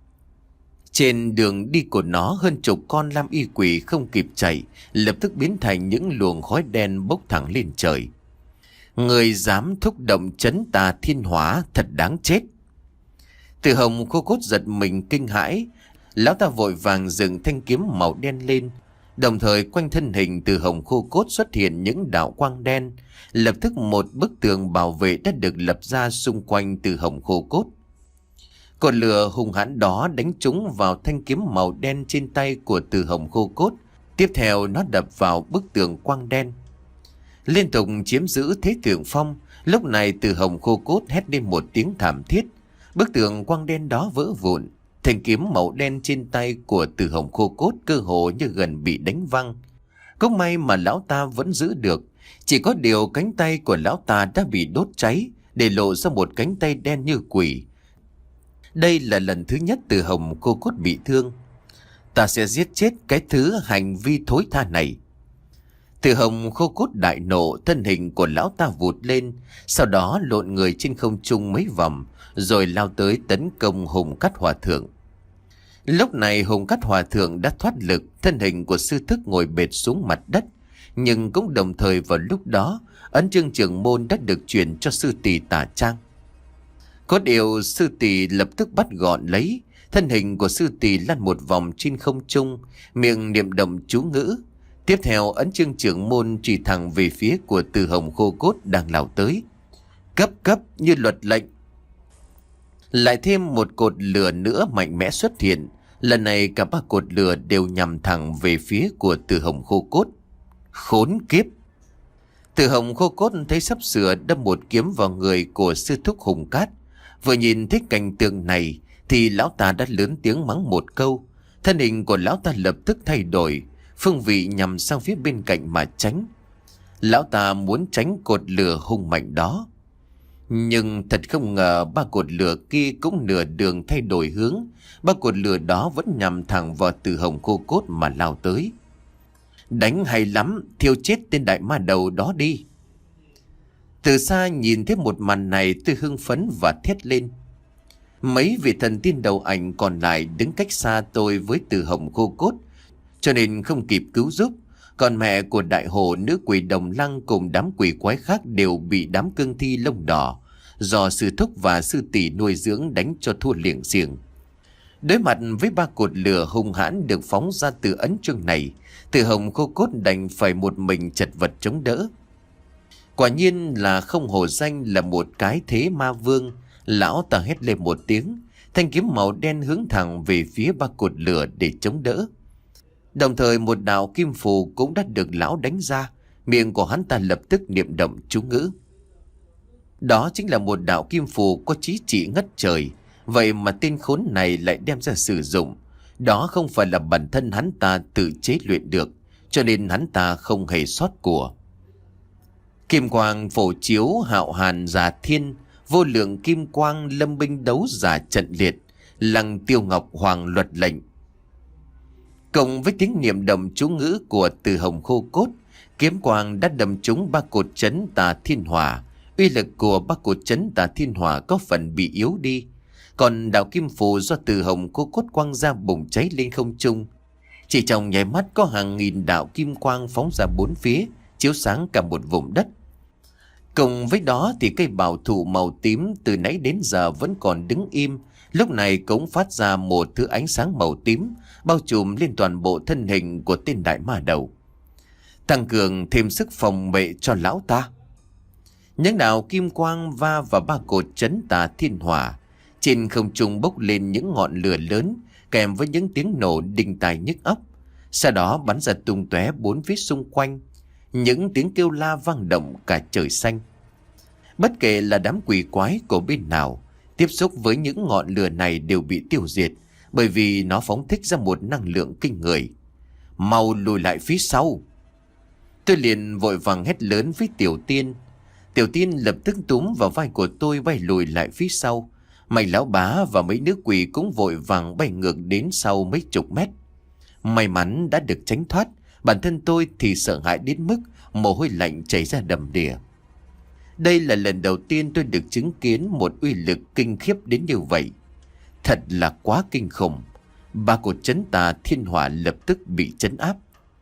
Trên đường đi của nó, hơn chục con lam y quỷ không kịp chạy, lập tức biến thành những luồng khói đen bốc thẳng lên trời. Người dám thúc động chấn tà thiên hỏa thật đáng chết. Từ Hồng khô cốt giật mình kinh hãi, lão ta vội vàng dựng thanh kiếm màu đen lên. Đồng thời quanh thân hình Từ Hồng khô cốt xuất hiện những đạo quang đen. Lập tức một bức tường bảo vệ đã được lập ra xung quanh Từ Hồng khô cốt. Cột lửa hung hãn đó đánh trúng vào thanh kiếm màu đen trên tay của Từ Hồng khô cốt. Tiếp theo nó đập vào bức tường quang đen, liên tục chiếm giữ thế thượng phong. Lúc này Từ Hồng khô cốt hét lên một tiếng thảm thiết. Bức tường quang đen đó vỡ vụn. Thanh kiếm màu đen trên tay của Từ Hồng khô cốt cơ hồ như gần bị đánh văng. Cũng may mà lão ta vẫn giữ được. Chỉ có điều cánh tay của lão ta đã bị đốt cháy, để lộ ra một cánh tay đen như quỷ. Đây là lần thứ nhất Từ Hồng khô cốt bị thương. Ta sẽ giết chết cái thứ hành vi thối tha này. Từ Hồng khô cốt đại nộ, thân hình của lão ta vụt lên, sau đó lộn người trên không trung mấy vòng, rồi lao tới tấn công Hùng Cát Hòa Thượng. Lúc này Hùng Cát Hòa Thượng đã thoát lực, thân hình của sư thức ngồi bệt xuống mặt đất. Nhưng cũng đồng thời vào lúc đó, ấn chương trưởng môn đã được chuyển cho sư tỷ Tả Trang. Có điều sư tỷ lập tức bắt gọn lấy, thân hình của sư tỷ lăn một vòng trên không trung, miệng niệm động chú ngữ. Tiếp theo ấn chương trưởng môn chỉ thẳng về phía của Từ Hồng khô cốt đang lao tới. Cấp cấp như luật lệnh. Lại thêm một cột lửa nữa mạnh mẽ xuất hiện. Lần này cả ba cột lửa đều nhằm thẳng về phía của Từ Hồng khô cốt. Khốn kiếp! Từ Hồng khô cốt thấy sắp sửa đâm một kiếm vào người của sư thúc Hùng Cát. Vừa nhìn thấy cảnh tượng này thì lão ta đã lớn tiếng mắng một câu. Thân hình của lão ta lập tức thay đổi, phương vị nhằm sang phía bên cạnh mà tránh. Lão ta muốn tránh cột lửa hung mạnh đó. Nhưng thật không ngờ ba cột lửa kia cũng nửa đường thay đổi hướng. Ba cột lửa đó vẫn nhằm thẳng vào Từ Hồng khô cốt mà lao tới. Đánh hay lắm, thiêu chết tên đại ma đầu đó đi. Từ xa nhìn thấy một màn này, tôi hưng phấn và thét lên. Mấy vị thần tiên đầu ảnh còn lại đứng cách xa tôi với Từ Hồng khô cốt, cho nên không kịp cứu giúp. Còn mẹ của đại hồ, nữ quỷ Đồng Lăng cùng đám quỷ quái khác đều bị đám cương thi lông đỏ do sư thúc và sư tỷ nuôi dưỡng đánh cho thua liệng xiềng. Đối mặt với ba cột lửa hung hãn được phóng ra từ ấn chương này, Từ Hồng khô cốt đành phải một mình chật vật chống đỡ. Quả nhiên là không hổ danh là một cái thế ma vương. Lão ta hét lên một tiếng, thanh kiếm màu đen hướng thẳng về phía ba cột lửa để chống đỡ. Đồng thời một đạo kim phù cũng đã được lão đánh ra, miệng của hắn ta lập tức niệm động chú ngữ. Đó chính là một đạo kim phù có chí trị ngất trời. Vậy mà tên khốn này lại đem ra sử dụng. Đó không phải là bản thân hắn ta tự chế luyện được, cho nên hắn ta không hề sót của. Kim quang phổ chiếu hạo hàn giả thiên, vô lượng kim quang lâm binh đấu giả trận liệt, lăng tiêu ngọc hoàng luật lệnh. Cộng với tiếng niệm động chú ngữ của Từ Hồng khô cốt, kiếm quang đã đâm trúng ba cột chấn Tà Thiên Hỏa. Uy lực của ba cột chấn Tà Thiên Hỏa có phần bị yếu đi. Còn đạo kim phù do Từ Hồng khô cốt quang ra bùng cháy lên không trung. Chỉ trong nháy mắt có hàng nghìn đạo kim quang phóng ra bốn phía, chiếu sáng cả một vùng đất. Cùng với đó thì cây bảo thụ màu tím từ nãy đến giờ vẫn còn đứng im, lúc này cũng phát ra một thứ ánh sáng màu tím, bao trùm lên toàn bộ thân hình của tên đại ma đầu, tăng cường thêm sức phòng vệ cho lão ta. Những đạo kim quang va vào ba cột chấn Tà Thiên Hỏa, trên không trung bốc lên những ngọn lửa lớn, kèm với những tiếng nổ đinh tai nhức óc. Sau đó bắn ra tung tóe bốn phía xung quanh, những tiếng kêu la vang động cả trời xanh. Bất kể là đám quỷ quái của bên nào, tiếp xúc với những ngọn lửa này đều bị tiêu diệt, bởi vì nó phóng thích ra một năng lượng kinh người. Mau lùi lại phía sau! Tôi liền vội vàng hét lớn với Tiểu Tiên. Tiểu Tiên lập tức túm vào vai của tôi bay lùi lại phía sau. Mày lão bá và mấy nữ quỷ cũng vội vàng bay ngược đến sau mấy chục mét. May mắn đã được tránh thoát, bản thân tôi thì sợ hãi đến mức mồ hôi lạnh chảy ra đầm đìa. Đây là lần đầu tiên tôi được chứng kiến một uy lực kinh khiếp đến như vậy. Thật là quá kinh khủng. Ba cột chấn Tà Thiên Hỏa lập tức bị chấn áp.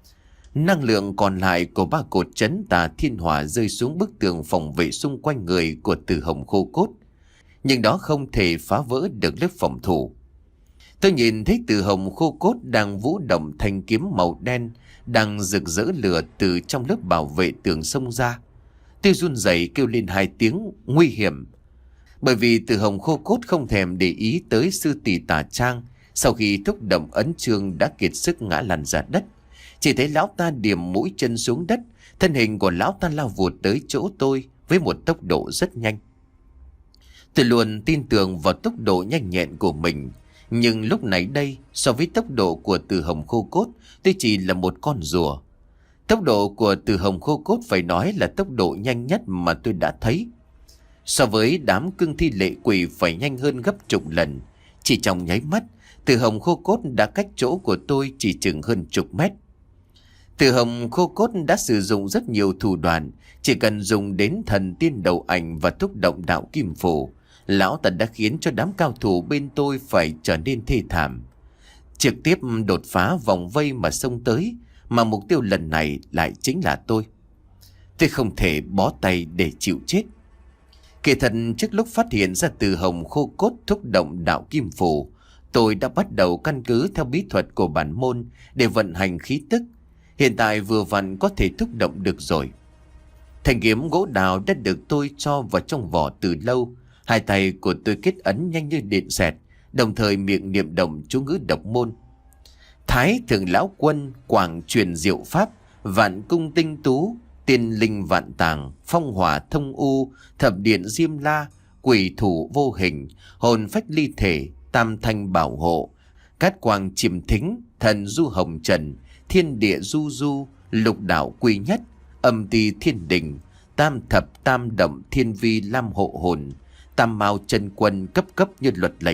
Năng lượng còn lại của ba cột chấn Tà Thiên Hỏa rơi xuống bức tường phòng vệ xung quanh người của Từ Hồng khô cốt, nhưng đó không thể phá vỡ được lớp phòng thủ. Tôi nhìn thấy Từ Hồng khô cốt đang vũ động thanh kiếm màu đen, đang rực rỡ lửa từ trong lớp bảo vệ tường xông ra. Tôi run rẩy kêu lên hai tiếng nguy hiểm, bởi vì Từ Hồng khô cốt không thèm để ý tới sư tỷ Tả Trang. Sau khi thúc động ấn chương đã kiệt sức ngã lăn ra đất. Chỉ thấy lão ta điểm mũi chân xuống đất, thân hình của lão ta lao vụt tới chỗ tôi với một tốc độ rất nhanh. Tôi luôn tin tưởng vào tốc độ nhanh nhẹn của mình. Nhưng lúc này đây, so với tốc độ của Từ Hồng khô cốt, tôi chỉ là một con rùa. Tốc độ của Từ Hồng khô cốt phải nói là tốc độ nhanh nhất mà tôi đã thấy. So với đám cương thi lệ quỷ phải nhanh hơn gấp chục lần. Chỉ trong nháy mắt, Từ Hồng khô cốt đã cách chỗ của tôi chỉ chừng hơn chục mét. Từ Hồng khô cốt đã sử dụng rất nhiều thủ đoạn. Chỉ cần dùng đến thần tiên đầu ảnh và thúc động đạo kim phù, lão ta đã khiến cho đám cao thủ bên tôi phải trở nên thê thảm. Trực tiếp đột phá vòng vây mà xông tới, mà mục tiêu lần này lại chính là tôi. Tôi không thể bó tay để chịu chết. Kể thật, trước lúc phát hiện ra Từ Hồng khô cốt thúc động đạo kim phù, tôi đã bắt đầu căn cứ theo bí thuật của bản môn để vận hành khí tức. Hiện tại vừa vặn có thể thúc động được rồi. Thanh kiếm gỗ đào đã được tôi cho vào trong vỏ từ lâu. Hai tay của tôi kết ấn nhanh như điện xẹt, đồng thời miệng niệm động chú ngữ độc môn. Thái thượng lão quân, quảng truyền diệu pháp, vạn cung tinh tú, tiên linh vạn tàng, phong hỏa thông u, thập điện diêm la, quỷ thủ vô hình, hồn phách ly thể, tam thanh bảo hộ, cát quang chiêm thính, thần du hồng trần, thiên địa du du, lục đạo quy nhất, âm ti thiên đình, tam thập tam động thiên vi lam hộ hồn, tam mao chân quân cấp cấp như luật lệnh.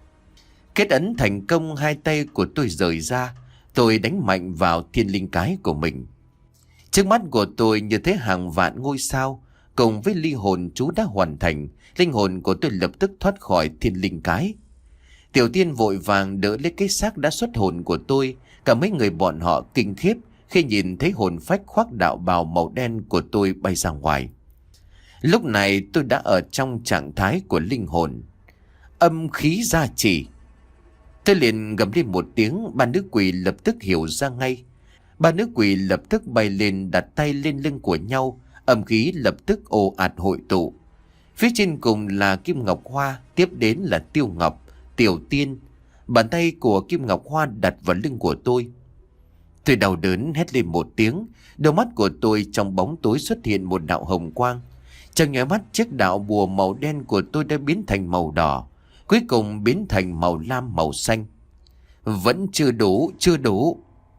Kết ấn thành công, hai tay của tôi rời ra, tôi đánh mạnh vào thiên linh cái của mình. Trước mắt của tôi như thế hàng vạn ngôi sao, cùng với ly hồn chú đã hoàn thành, linh hồn của tôi lập tức thoát khỏi thiên linh cái. Tiểu Tiên vội vàng đỡ lấy cái xác đã xuất hồn của tôi, cả mấy người bọn họ kinh khiếp khi nhìn thấy hồn phách khoác đạo bào màu đen của tôi bay ra ngoài. Lúc này tôi đã ở trong trạng thái của linh hồn. Âm khí gia trì. Tôi liền gầm lên một tiếng, ba nữ quỷ lập tức hiểu ra ngay. Ba nữ quỷ lập tức bay lên đặt tay lên lưng của nhau, âm khí lập tức ồ ạt hội tụ. Phía trên cùng là Kim Ngọc Hoa, tiếp đến là Tiêu Ngọc, Tiểu Tiên. Bàn tay của Kim Ngọc Hoa đặt vào lưng của tôi. Tôi đau đớn hét lên một tiếng, đôi mắt của tôi trong bóng tối xuất hiện một đạo hồng quang. Trong nháy mắt, chiếc đạo bùa màu đen của tôi đã biến thành màu đỏ, cuối cùng biến thành màu lam màu xanh. Vẫn chưa đủ, chưa đủ.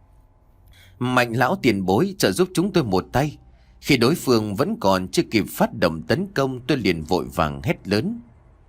Mạnh lão tiền bối trợ giúp chúng tôi một tay. Khi đối phương vẫn còn chưa kịp phát động tấn công, tôi liền vội vàng hét lớn.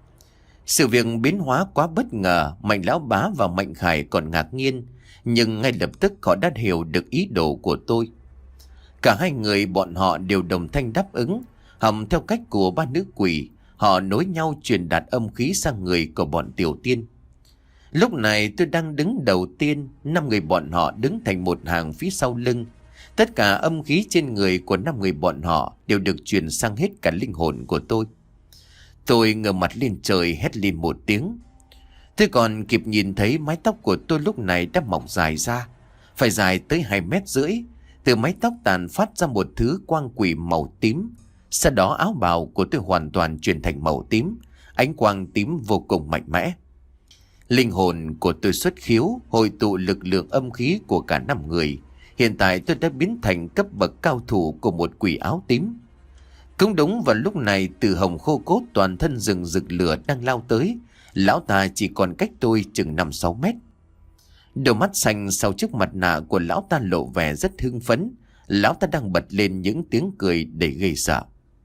Sự việc biến hóa quá bất ngờ, Mạnh lão bá và Mạnh Khải còn ngạc nhiên, nhưng ngay lập tức họ đã hiểu được ý đồ của tôi. Cả hai người bọn họ đều đồng thanh đáp ứng. Hầm theo cách của ba nữ quỷ, họ nối nhau truyền đạt âm khí sang người của bọn Tiểu Tiên. Lúc này tôi đang đứng đầu tiên, năm người bọn họ đứng thành một hàng phía sau lưng. Tất cả âm khí trên người của năm người bọn họ đều được truyền sang hết cả linh hồn của tôi. Tôi ngửa mặt lên trời hét lên một tiếng. Tôi còn kịp nhìn thấy mái tóc của tôi lúc này đã mọc dài ra, phải dài tới hai mét rưỡi. Từ mái tóc tàn phát ra một thứ quang quỷ màu tím. Sau đó áo bào của tôi hoàn toàn chuyển thành màu tím, ánh quang tím vô cùng mạnh mẽ. Linh hồn của tôi xuất khiếu, hội tụ lực lượng âm khí của cả năm người. Hiện tại tôi đã biến thành cấp bậc cao thủ của một quỷ áo tím. Cũng đúng vào lúc này, Từ Hồng khô cốt toàn thân rừng rực lửa đang lao tới. Lão ta chỉ còn cách tôi chừng năm sáu mét. Đôi mắt xanh sau chiếc mặt nạ của lão ta lộ vẻ rất hưng phấn. Lão ta đang bật lên những tiếng cười để gây sợ.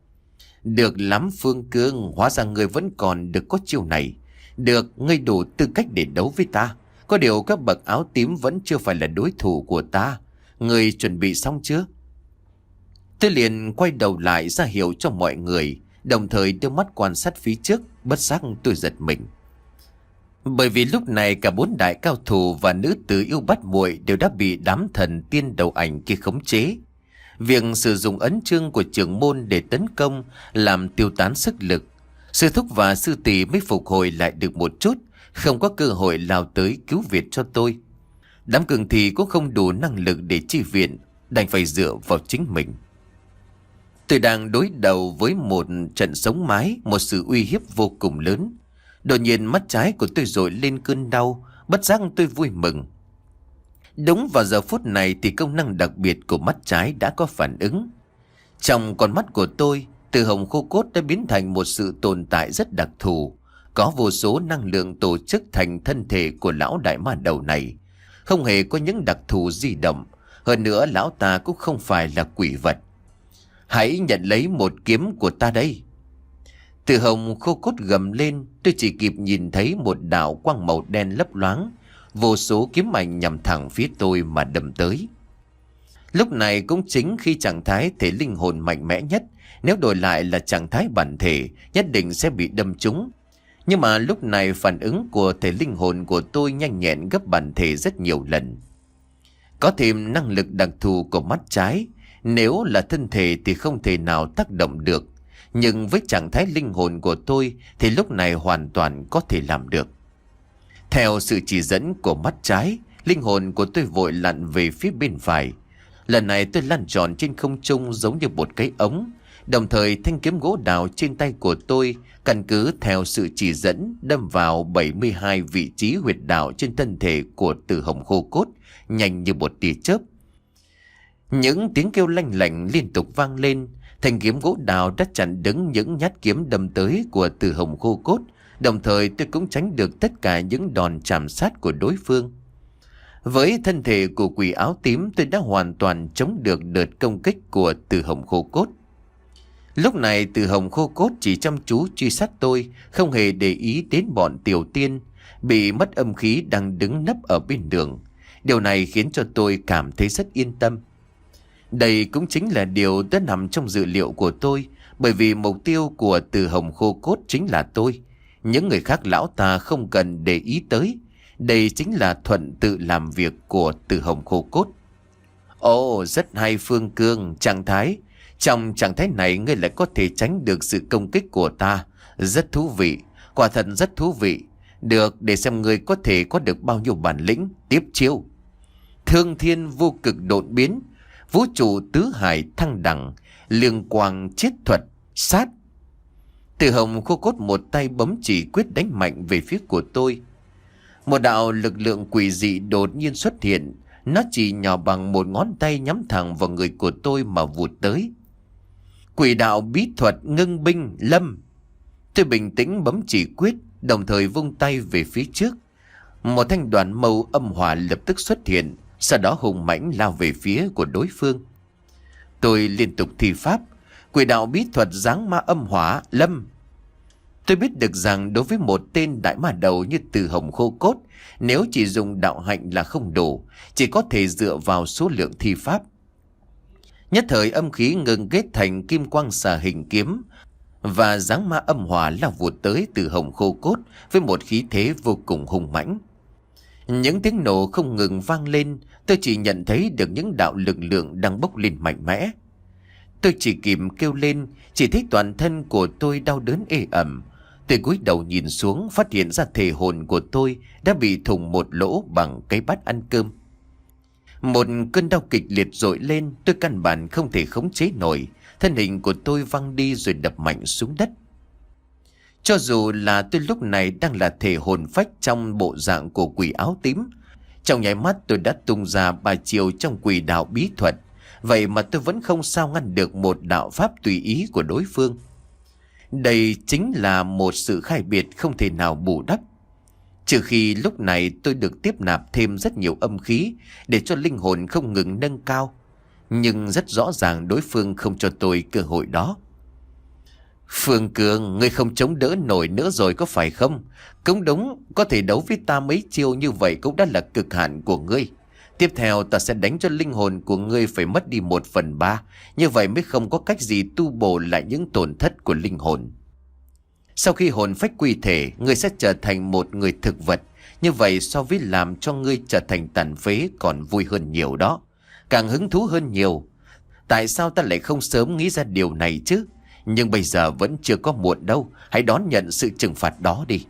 Được lắm Phương Cương, hóa ra ngươi vẫn còn được có chiêu này. Được, ngươi đủ tư cách để đấu với ta. Có điều các bậc áo tím vẫn chưa phải là đối thủ của ta. Ngươi chuẩn bị xong chưa? Tôi liền quay đầu lại ra hiệu cho mọi người, đồng thời đưa mắt quan sát phía trước. Bất giác tôi giật mình, bởi vì lúc này cả bốn đại cao thủ và nữ tử yêu bắt muội đều đã bị đám thần tiên đầu ảnh kia khống chế. Việc sử dụng ấn chương của trưởng môn để tấn công làm tiêu tán sức lực. Sư thúc và sư tỷ mới phục hồi lại được một chút, không có cơ hội lao tới cứu viện cho tôi. Đám cường thì cũng không đủ năng lực để chi viện, đành phải dựa vào chính mình. Tôi đang đối đầu với một trận sống mái, một sự uy hiếp vô cùng lớn. Đột nhiên mắt trái của tôi dội lên cơn đau, bất giác tôi vui mừng. Đúng vào giờ phút này thì công năng đặc biệt của mắt trái đã có phản ứng. Trong con mắt của tôi, Từ hồng khô cốt đã biến thành một sự tồn tại rất đặc thù, có vô số năng lượng tổ chức thành thân thể của lão đại ma đầu này. Không hề có những đặc thù di động. Hơn nữa lão ta cũng không phải là quỷ vật. Hãy nhận lấy một kiếm của ta đây. Từ hồng khô cốt gầm lên. Tôi chỉ kịp nhìn thấy một đạo quang màu đen lấp loáng. Vô số kiếm ảnh nhằm thẳng phía tôi mà đâm tới. Lúc này cũng chính khi trạng thái thể linh hồn mạnh mẽ nhất, nếu đổi lại là trạng thái bản thể, nhất định sẽ bị đâm trúng. Nhưng mà lúc này phản ứng của thể linh hồn của tôi nhanh nhẹn gấp bản thể rất nhiều lần. Có thêm năng lực đặc thù của mắt trái, nếu là thân thể thì không thể nào tác động được. Nhưng với trạng thái linh hồn của tôi thì lúc này hoàn toàn có thể làm được. Theo sự chỉ dẫn của mắt trái, linh hồn của tôi vội lặn về phía bên phải. Lần này tôi lăn tròn trên không trung giống như một cái ống. Đồng thời thanh kiếm gỗ đào trên tay của tôi căn cứ theo sự chỉ dẫn đâm vào bảy mươi hai vị trí huyệt đạo trên thân thể của Từ hồng khô cốt, nhanh như một tia chớp. Những tiếng kêu lanh lảnh liên tục vang lên. Thanh kiếm gỗ đào đã chặn đứng những nhát kiếm đâm tới của Từ hồng khô cốt. Đồng thời tôi cũng tránh được tất cả những đòn chạm sát của đối phương. Với thân thể của quỷ áo tím, tôi đã hoàn toàn chống được đợt công kích của Từ hồng khô cốt. Lúc này Từ hồng khô cốt chỉ chăm chú truy sát tôi, không hề để ý đến bọn tiểu tiên bị mất âm khí đang đứng nấp ở bên đường. Điều này khiến cho tôi cảm thấy rất yên tâm. Đây cũng chính là điều đã nằm trong dự liệu của tôi, bởi vì mục tiêu của Từ hồng khô cốt chính là tôi. Những người khác lão ta không cần để ý tới. Đây chính là thuận tự làm việc của Từ hồng khô cốt. Ồ, rất hay Phương Cương, trạng thái. Trong trạng thái này ngươi lại có thể tránh được sự công kích của ta. Rất thú vị, quả thật rất thú vị. Được, để xem ngươi có thể có được bao nhiêu bản lĩnh. Tiếp chiêu. Thương thiên vô cực độn biến, vũ trụ tứ hải thăng đẳng, liên quang chiết thuật, sát. Từ hồng khô cốt một tay bấm chỉ quyết đánh mạnh về phía của tôi. Một đạo lực lượng quỷ dị đột nhiên xuất hiện. Nó chỉ nhỏ bằng một ngón tay nhắm thẳng vào người của tôi mà vụt tới. Quỷ đạo bí thuật ngưng binh lâm. Tôi bình tĩnh bấm chỉ quyết, đồng thời vung tay về phía trước. Một thanh đoàn màu âm hỏa lập tức xuất hiện, sau đó hùng mãnh lao về phía của đối phương. Tôi liên tục thi pháp. Quỷ đạo bí thuật giáng ma âm hỏa lâm. Tôi biết được rằng đối với một tên đại ma đầu như Từ hồng khô cốt, nếu chỉ dùng đạo hạnh là không đủ, chỉ có thể dựa vào số lượng thi pháp. Nhất thời âm khí ngừng kết thành kim quang xà hình kiếm, và giáng ma âm hỏa lao vụt tới Từ hồng khô cốt với một khí thế vô cùng hùng mãnh. Những tiếng nổ không ngừng vang lên. Tôi chỉ nhận thấy được những đạo lực lượng đang bốc lên mạnh mẽ. Tôi chỉ kịp kêu lên, chỉ thấy toàn thân của tôi đau đớn ê ẩm. Tôi cúi đầu nhìn xuống, phát hiện ra thể hồn của tôi đã bị thủng một lỗ bằng cái bát ăn cơm. Một cơn đau kịch liệt dội lên, tôi căn bản không thể khống chế nổi. Thân hình của tôi văng đi rồi đập mạnh xuống đất. Cho dù là tôi lúc này đang là thể hồn phách trong bộ dạng của quỷ áo tím, trong nháy mắt tôi đã tung ra ba chiều trong quỷ đạo bí thuật. Vậy mà tôi vẫn không sao ngăn được một đạo pháp tùy ý của đối phương. Đây chính là một sự khác biệt không thể nào bù đắp. Trừ khi lúc này tôi được tiếp nạp thêm rất nhiều âm khí để cho linh hồn không ngừng nâng cao. Nhưng rất rõ ràng đối phương không cho tôi cơ hội đó. Phương Cường, ngươi không chống đỡ nổi nữa rồi có phải không? Cũng đúng, có thể đấu với ta mấy chiêu như vậy cũng đã là cực hạn của ngươi. Tiếp theo ta sẽ đánh cho linh hồn của ngươi phải mất đi một phần ba. Như vậy mới không có cách gì tu bổ lại những tổn thất của linh hồn. Sau khi hồn phách quy thể, ngươi sẽ trở thành một người thực vật. Như vậy so với làm cho ngươi trở thành tàn phế còn vui hơn nhiều đó. Càng hứng thú hơn nhiều. Tại sao ta lại không sớm nghĩ ra điều này chứ? Nhưng bây giờ vẫn chưa có muộn đâu. Hãy đón nhận sự trừng phạt đó đi.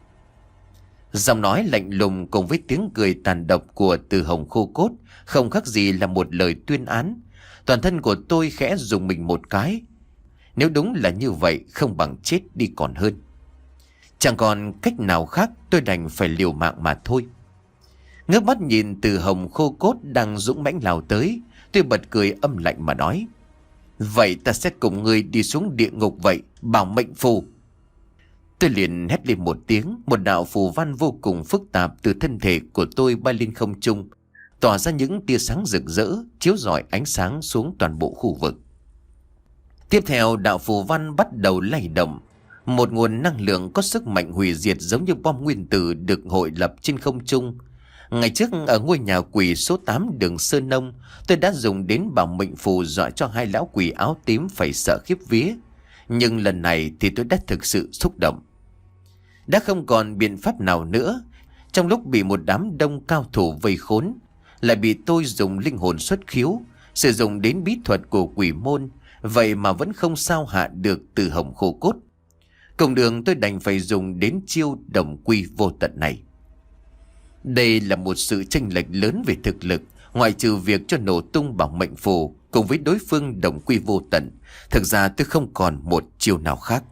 Giọng nói lạnh lùng cùng với tiếng cười tàn độc của Từ hồng khô cốt không khác gì là một lời tuyên án. Toàn thân của tôi khẽ rùng mình một cái. Nếu đúng là như vậy, không bằng chết đi còn hơn. Chẳng còn cách nào khác, tôi đành phải liều mạng mà thôi. Ngước mắt nhìn Từ hồng khô cốt đang dũng mãnh lao tới, tôi bật cười âm lạnh mà nói: Vậy ta sẽ cùng ngươi đi xuống địa ngục vậy, bảo mệnh phù. Tôi liền hét lên một tiếng, một đạo phù văn vô cùng phức tạp từ thân thể của tôi bay lên không trung, tỏa ra những tia sáng rực rỡ, chiếu rọi ánh sáng xuống toàn bộ khu vực. Tiếp theo, đạo phù văn bắt đầu lay động. Một nguồn năng lượng có sức mạnh hủy diệt giống như bom nguyên tử được hội lập trên không trung. Ngày trước ở ngôi nhà quỷ số tám đường Sơn Nông, tôi đã dùng đến bảo mệnh phù dọa cho hai lão quỷ áo tím phải sợ khiếp vía. Nhưng lần này thì tôi đã thực sự xúc động. Đã không còn biện pháp nào nữa. Trong lúc bị một đám đông cao thủ vây khốn, lại bị tôi dùng linh hồn xuất khiếu, sử dụng đến bí thuật của quỷ môn, vậy mà vẫn không sao hạ được Từ Hồng khô cốt. Cùng đường tôi đành phải dùng đến chiêu đồng quy vô tận này. Đây là một sự chênh lệch lớn về thực lực. Ngoại trừ việc cho nổ tung bảo mệnh phù cùng với đối phương đồng quy vô tận, thực ra tôi không còn một chiêu nào khác.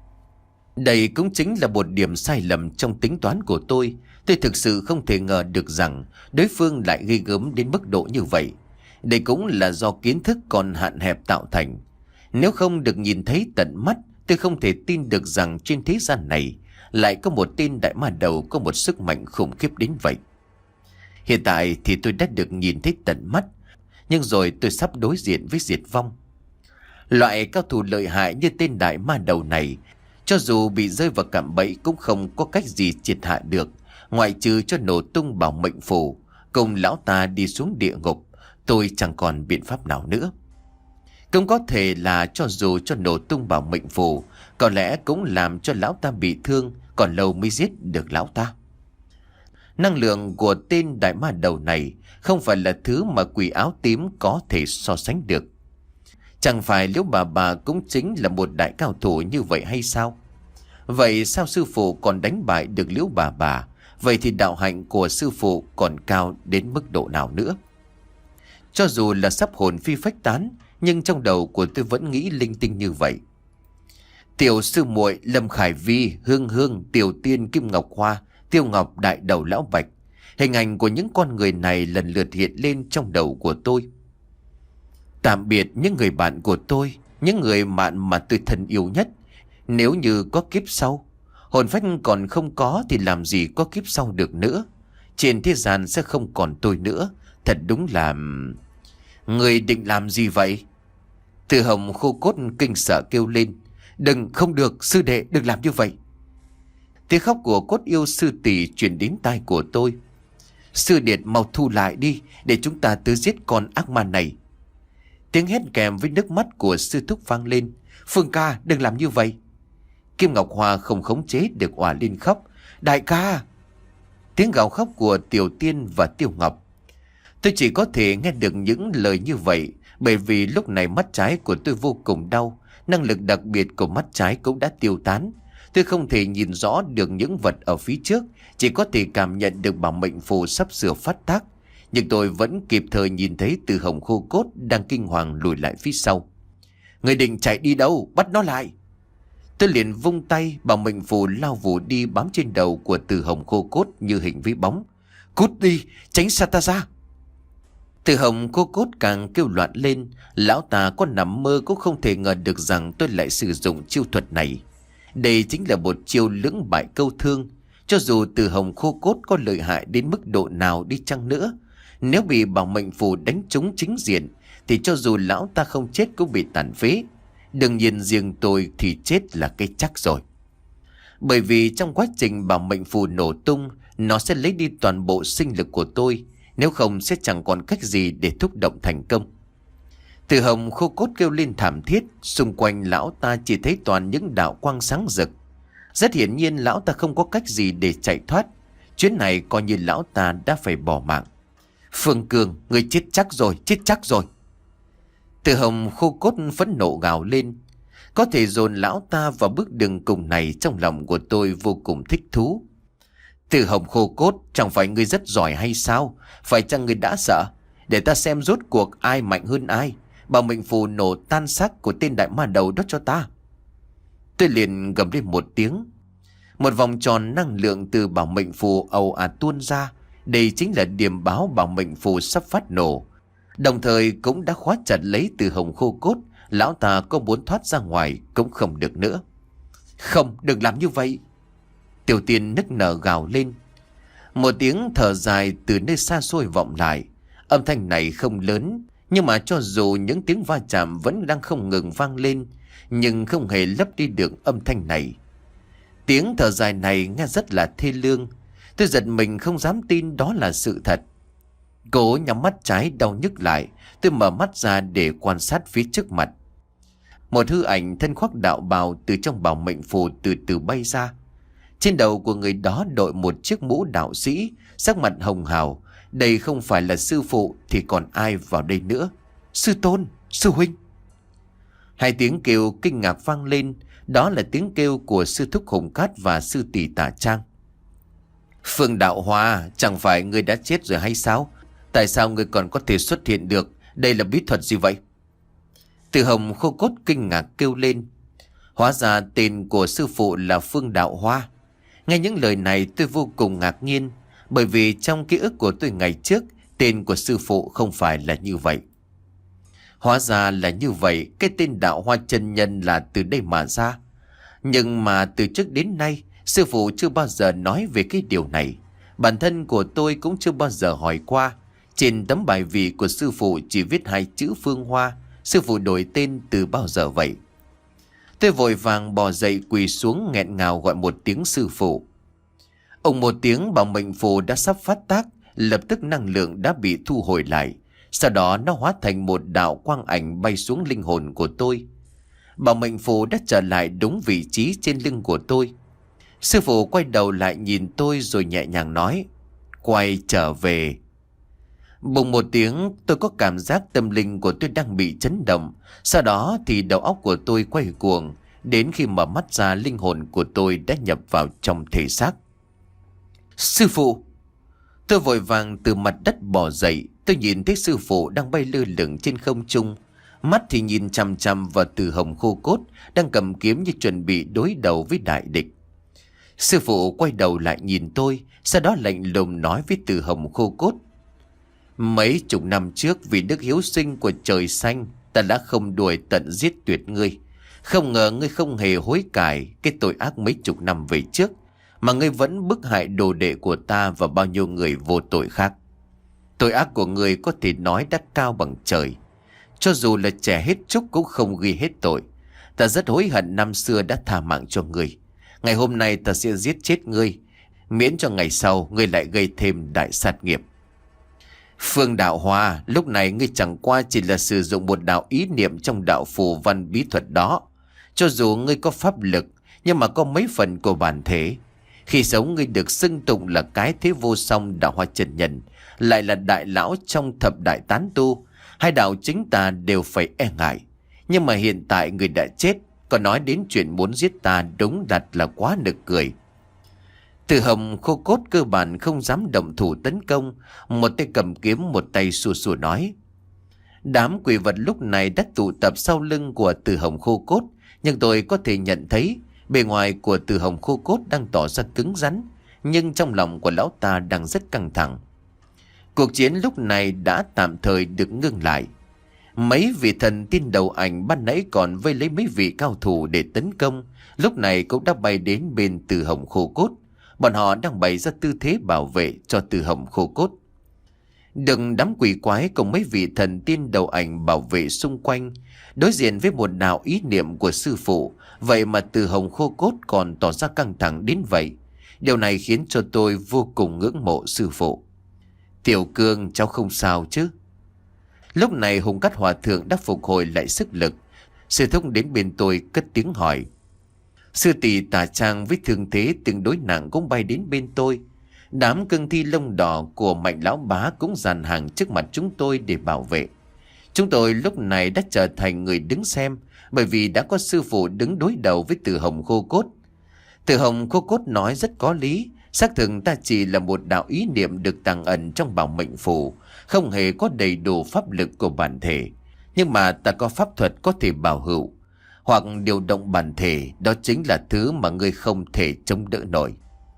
Đây cũng chính là một điểm sai lầm trong tính toán của tôi. Tôi thực sự không thể ngờ được rằng đối phương lại ghê gớm đến mức độ như vậy. Đây cũng là do kiến thức còn hạn hẹp tạo thành. Nếu không được nhìn thấy tận mắt, tôi không thể tin được rằng trên thế gian này lại có một tên đại ma đầu có một sức mạnh khủng khiếp đến vậy. Hiện tại thì tôi đã được nhìn thấy tận mắt, nhưng rồi tôi sắp đối diện với diệt vong. Loại cao thủ lợi hại như tên đại ma đầu này, cho dù bị rơi vào cạm bẫy cũng không có cách gì triệt hạ được, ngoại trừ cho nổ tung bảo mệnh phù cùng lão ta đi xuống địa ngục. Tôi chẳng còn biện pháp nào nữa. Cũng có thể là cho dù cho nổ tung bảo mệnh phù, có lẽ cũng làm cho lão ta bị thương, còn lâu mới giết được lão ta. Năng lượng của tên đại ma đầu này không phải là thứ mà quỷ áo tím có thể so sánh được. Chẳng phải Liễu Bà Bà cũng chính là một đại cao thủ như vậy hay sao? Vậy sao sư phụ còn đánh bại được Liễu Bà Bà? Vậy thì đạo hạnh của sư phụ còn cao đến mức độ nào nữa? Cho dù là sắp hồn phi phách tán, nhưng trong đầu của tôi vẫn nghĩ linh tinh như vậy. Tiểu sư muội, Lâm Khải Vi, Hương Hương, Tiểu Tiên, Kim Ngọc Hoa, Tiêu Ngọc, Đại Đầu, Lão Bạch. Hình ảnh của những con người này lần lượt hiện lên trong đầu của tôi. Tạm biệt những người bạn của tôi, những người bạn mà tôi thân yêu nhất. Nếu như có kiếp sau, hồn phách còn không có thì làm gì có kiếp sau được nữa. Trên thế gian sẽ không còn tôi nữa. Thật đúng là... Người định làm gì vậy? Từ Hồng khô cốt kinh sợ kêu lên. Đừng, không được, sư đệ đừng làm như vậy. Tiếng khóc của cốt yêu sư tỷ truyền đến tai của tôi. Sư điệt mau thu lại đi, để chúng ta tới giết con ác ma này. Tiếng hét kèm với nước mắt của sư thúc vang lên. Phương ca, đừng làm như vậy. Kim Ngọc Hoa không khống chế được òa lên khóc. Đại ca! Tiếng gào khóc của Tiểu Tiên và Tiêu Ngọc. Tôi chỉ có thể nghe được những lời như vậy, bởi vì lúc này mắt trái của tôi vô cùng đau. Năng lực đặc biệt của mắt trái cũng đã tiêu tán. Tôi không thể nhìn rõ được những vật ở phía trước, chỉ có thể cảm nhận được bảo mệnh phù sắp sửa phát tác. Nhưng tôi vẫn kịp thời nhìn thấy Từ Hồng khô cốt đang kinh hoàng lùi lại phía sau. Người định chạy đi đâu? Bắt nó lại! Tôi liền vung tay, bảo mệnh phù lao vù đi bám trên đầu của Từ Hồng khô cốt như hình với bóng. Cút đi, tránh xa ta ra! Từ Hồng khô cốt càng kêu loạn lên. Lão ta có nằm mơ cũng không thể ngờ được rằng tôi lại sử dụng chiêu thuật này. Đây chính là một chiêu lưỡng bại câu thương. Cho dù Từ Hồng khô cốt có lợi hại đến mức độ nào đi chăng nữa, nếu bị bảo mệnh phù đánh trúng chính diện, thì cho dù lão ta không chết cũng bị tàn phế. Đừng nhìn riêng tôi thì chết là cái chắc rồi. Bởi vì trong quá trình bảo mệnh phù nổ tung, nó sẽ lấy đi toàn bộ sinh lực của tôi. Nếu không sẽ chẳng còn cách gì để thúc động thành công. Từ Hồng khô cốt kêu lên thảm thiết. Xung quanh lão ta chỉ thấy toàn những đạo quang sáng rực. Rất hiển nhiên lão ta không có cách gì để chạy thoát. Chuyến này coi như lão ta đã phải bỏ mạng. Phương Cường, người chết chắc rồi, chết chắc rồi. Từ Hồng khô cốt phẫn nộ gào lên. Có thể dồn lão ta vào bước đường cùng này, trong lòng của tôi vô cùng thích thú. Từ Hồng khô cốt, chẳng phải ngươi rất giỏi hay sao? Phải chăng ngươi đã sợ? Để ta xem rốt cuộc ai mạnh hơn ai. Bảo mệnh phù nổ tan xác của tên đại ma đầu đó cho ta. Tôi liền gầm lên một tiếng. Một vòng tròn năng lượng từ bảo mệnh phù ầu ạt tuôn ra. Đây chính là điểm báo bảo mệnh phù sắp phát nổ. Đồng thời cũng đã khóa chặt lấy Từ Hồng khô cốt lão ta có muốn thoát ra ngoài cũng không được nữa. Không, đừng làm như vậy. Tiểu Tiên nức nở gào lên. Một tiếng thở dài từ nơi xa xôi vọng lại. Âm thanh này không lớn, nhưng mà cho dù những tiếng va chạm vẫn đang không ngừng vang lên, nhưng không hề lấp đi được âm thanh này. Tiếng thở dài này nghe rất là thê lương. Tôi giật mình không dám tin đó là sự thật. Cố nhắm mắt trái đau nhức lại. Tôi mở mắt ra để quan sát phía trước mặt. Một hư ảnh thân khoác đạo bào từ trong bảo mệnh phù từ từ bay ra. Trên đầu của người đó đội một chiếc mũ đạo sĩ, sắc mặt hồng hào. Đây không phải là sư phụ thì còn ai vào đây nữa? Sư tôn, sư huynh. Hai tiếng kêu kinh ngạc vang lên. Đó là tiếng kêu của sư thúc Hùng Cát và sư tỷ Tả Trang. Phương Đạo Hoa, chẳng phải ngươi đã chết rồi hay sao? Tại sao ngươi còn có thể xuất hiện được? Đây là bí thuật gì vậy? Từ Hồng Khô Cốt kinh ngạc kêu lên. Hóa ra tên của sư phụ là Phương Đạo Hoa. Nghe những lời này tôi vô cùng ngạc nhiên, bởi vì trong ký ức của tôi ngày trước, tên của sư phụ không phải là như vậy. Hóa ra là như vậy, cái tên Đạo Hoa chân nhân là từ đây mà ra. Nhưng mà từ trước đến nay, sư phụ chưa bao giờ nói về cái điều này. Bản thân của tôi cũng chưa bao giờ hỏi qua. Trên tấm bài vị của sư phụ chỉ viết hai chữ Phương Hoa. Sư phụ đổi tên từ bao giờ vậy? Tôi vội vàng bò dậy quỳ xuống nghẹn ngào gọi một tiếng sư phụ. Ông một tiếng bảo mệnh phù đã sắp phát tác, lập tức năng lượng đã bị thu hồi lại. Sau đó nó hóa thành một đạo quang ảnh bay xuống linh hồn của tôi. Bảo mệnh phù đã trở lại đúng vị trí trên lưng của tôi. Sư phụ quay đầu lại nhìn tôi rồi nhẹ nhàng nói: quay trở về. Bùng một tiếng, tôi có cảm giác tâm linh của tôi đang bị chấn động. Sau đó thì đầu óc của tôi quay cuồng. Đến khi mở mắt ra, linh hồn của tôi đã nhập vào trong thể xác. Sư phụ! Tôi vội vàng từ mặt đất bò dậy. Tôi nhìn thấy sư phụ đang bay lơ lửng trên không trung. Mắt thì nhìn chằm chằm vào Từ Hồng Khô Cốt đang cầm kiếm như chuẩn bị đối đầu với đại địch. Sư phụ quay đầu lại nhìn tôi, sau đó lạnh lùng nói với Từ Hồng Khô Cốt: mấy chục năm trước vì đức hiếu sinh của trời xanh, ta đã không đuổi tận giết tuyệt ngươi. Không ngờ ngươi không hề hối cải cái tội ác mấy chục năm về trước, mà ngươi vẫn bức hại đồ đệ của ta và bao nhiêu người vô tội khác. Tội ác của ngươi có thể nói đã cao bằng trời. Cho dù là trẻ hết trúc cũng không ghi hết tội. Ta rất hối hận năm xưa đã tha mạng cho ngươi. Ngày hôm nay ta sẽ giết chết ngươi, miễn cho ngày sau ngươi lại gây thêm đại sát nghiệp. Phương Đạo Hoa, lúc này ngươi chẳng qua chỉ là sử dụng một đạo ý niệm trong đạo phù văn bí thuật đó. Cho dù ngươi có pháp lực, nhưng mà có mấy phần của bản thể. Khi sống ngươi được xưng tụng là cái thế vô song Đạo Hoa chân nhân, lại là đại lão trong thập đại tán tu. Hai đạo chính ta đều phải e ngại. Nhưng mà hiện tại ngươi đã chết, còn nói đến chuyện muốn giết ta đúng đặt là quá nực cười. Từ Hồng Khô Cốt cơ bản không dám động thủ tấn công, một tay cầm kiếm, một tay xua xua nói. Đám quỷ vật lúc này đã tụ tập sau lưng của Từ Hồng Khô Cốt, nhưng tôi có thể nhận thấy bề ngoài của Từ Hồng Khô Cốt đang tỏ ra cứng rắn, nhưng trong lòng của lão ta đang rất căng thẳng. Cuộc chiến lúc này đã tạm thời được ngưng lại. Mấy vị thần tiên đầu ảnh ban nãy còn vây lấy mấy vị cao thủ để tấn công, lúc này cũng đã bay đến bên Từ Hồng Khô Cốt. Bọn họ đang bày ra tư thế bảo vệ cho Từ Hồng Khô Cốt. Đừng đám quỷ quái cùng mấy vị thần tiên đầu ảnh bảo vệ xung quanh, đối diện với một đạo ý niệm của sư phụ. Vậy mà Từ Hồng Khô Cốt còn tỏ ra căng thẳng đến vậy. Điều này khiến cho tôi vô cùng ngưỡng mộ sư phụ. Tiểu Cương, cháu không sao chứ? Lúc này Hùng Cát Hòa Thượng đã phục hồi lại sức lực. Sư thúc đến bên tôi cất tiếng hỏi. Sư tỷ Tả Trang với thương thế tương đối nặng cũng bay đến bên tôi. Đám cương thi lông đỏ của Mạnh Lão Bá cũng dàn hàng trước mặt chúng tôi để bảo vệ. Chúng tôi lúc này đã trở thành người đứng xem, bởi vì đã có sư phụ đứng đối đầu với Từ Hồng Khô Cốt. Từ Hồng Khô Cốt nói rất có lý. Xác thực ta chỉ là một đạo ý niệm được tàng ẩn trong bảo mệnh phù, không hề có đầy đủ pháp lực của bản thể. Nhưng mà ta có pháp thuật có thể bảo hữu hoặc điều động bản thể, đó chính là thứ mà ngươi không thể chống đỡ nổi.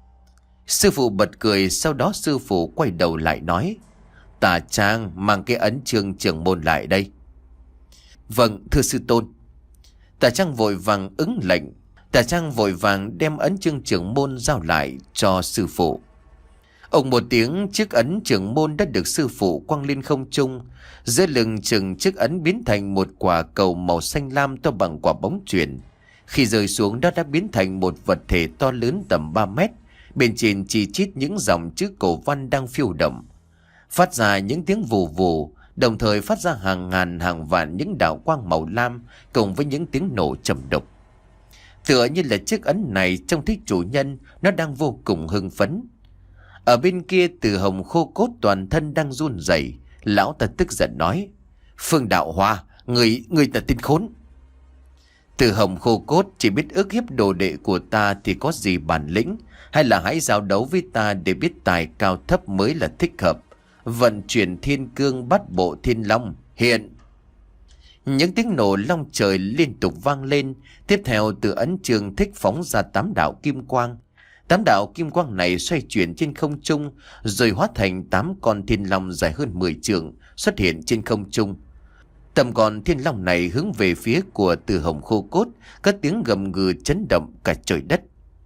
Sư phụ bật cười, sau đó sư phụ quay đầu lại nói. Tả Trang, mang cái ấn chương trưởng môn lại đây. Vâng, thưa sư tôn. Tà Trang vội vàng ứng lệnh. Tà Trang vội vàng đem ấn chương trưởng môn giao lại cho sư phụ. Ông một tiếng, chiếc ấn trưởng môn đã được sư phụ quăng lên không trung. Giữa lưng chừng chiếc ấn biến thành một quả cầu màu xanh lam to bằng quả bóng chuyền. Khi rơi xuống đó đã biến thành một vật thể to lớn tầm ba mét. Bên trên chỉ chít những dòng chữ cổ văn đang phiêu động, phát ra những tiếng vù vù, đồng thời phát ra hàng ngàn hàng vạn những đạo quang màu lam cùng với những tiếng nổ trầm đục. Tựa như là chiếc ấn này trông thấy chủ nhân, nó đang vô cùng hưng phấn. Ở bên kia Từ Hồng khô cốt toàn thân đang run rẩy. Lão ta tức giận nói: Phương Đạo Hoa, người người ta tin khốn. Từ Hồng khô cốt chỉ biết ức hiếp đồ đệ của ta thì có gì bản lĩnh, hay là hãy giao đấu với ta để biết tài cao thấp mới là thích hợp. Vận chuyển thiên cương bát bộ thiên long hiện. Những tiếng nổ long trời liên tục vang lên. Tiếp theo từ ấn trường thích phóng ra tám đạo kim quang. Tám đạo kim quang này xoay chuyển trên không trung, rồi hóa thành tám con thiên long dài hơn mười trượng xuất hiện trên không trung. Tầm con thiên long này hướng về phía của Từ Hồng khô cốt, các tiếng gầm gừ chấn động cả trời đất.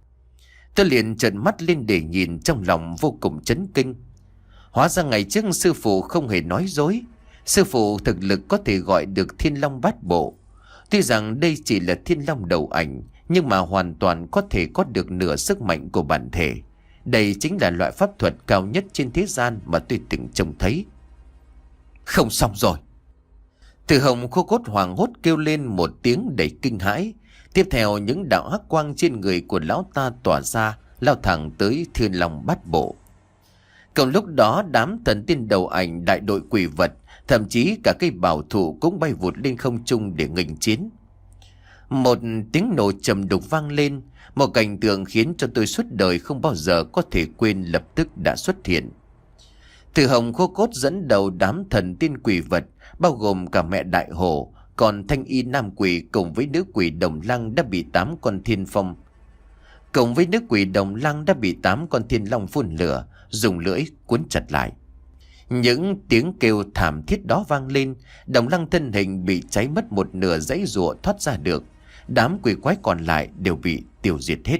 Tôi liền trợn mắt lên để nhìn, trong lòng vô cùng chấn kinh. Hóa ra ngày trước sư phụ không hề nói dối. Sư phụ thực lực có thể gọi được thiên long bát bộ. Tuy rằng đây chỉ là thiên long đầu ảnh, nhưng mà hoàn toàn có thể có được nửa sức mạnh của bản thể. Đây chính là loại pháp thuật cao nhất trên thế gian mà tôi từng trông thấy. Không xong rồi. Từ Hồng khô cốt hoảng hốt kêu lên một tiếng đầy kinh hãi. Tiếp theo những đạo hắc quang trên người của lão ta tỏa ra, lao thẳng tới thiên long bát bộ. Cùng lúc đó đám thần tiên đầu ảnh, đại đội quỷ vật, thậm chí cả cây bảo thụ cũng bay vụt lên không trung để nghênh chiến. Một tiếng nổ trầm đục vang lên, một cảnh tượng khiến cho tôi suốt đời không bao giờ có thể quên lập tức đã xuất hiện. Từ Hồng khô cốt dẫn đầu đám thần tiên quỷ vật, bao gồm cả mẹ đại hổ, còn thanh y nam quỷ cùng với nữ quỷ đồng lăng đã bị tám con thiên phong. Cùng với nữ quỷ đồng lăng đã bị tám con thiên long phun lửa, dùng lưỡi cuốn chặt lại. Những tiếng kêu thảm thiết đó vang lên, đồng lăng thân hình bị cháy mất một nửa, dãy giụa thoát ra được. Đám quỷ quái còn lại đều bị tiêu diệt hết.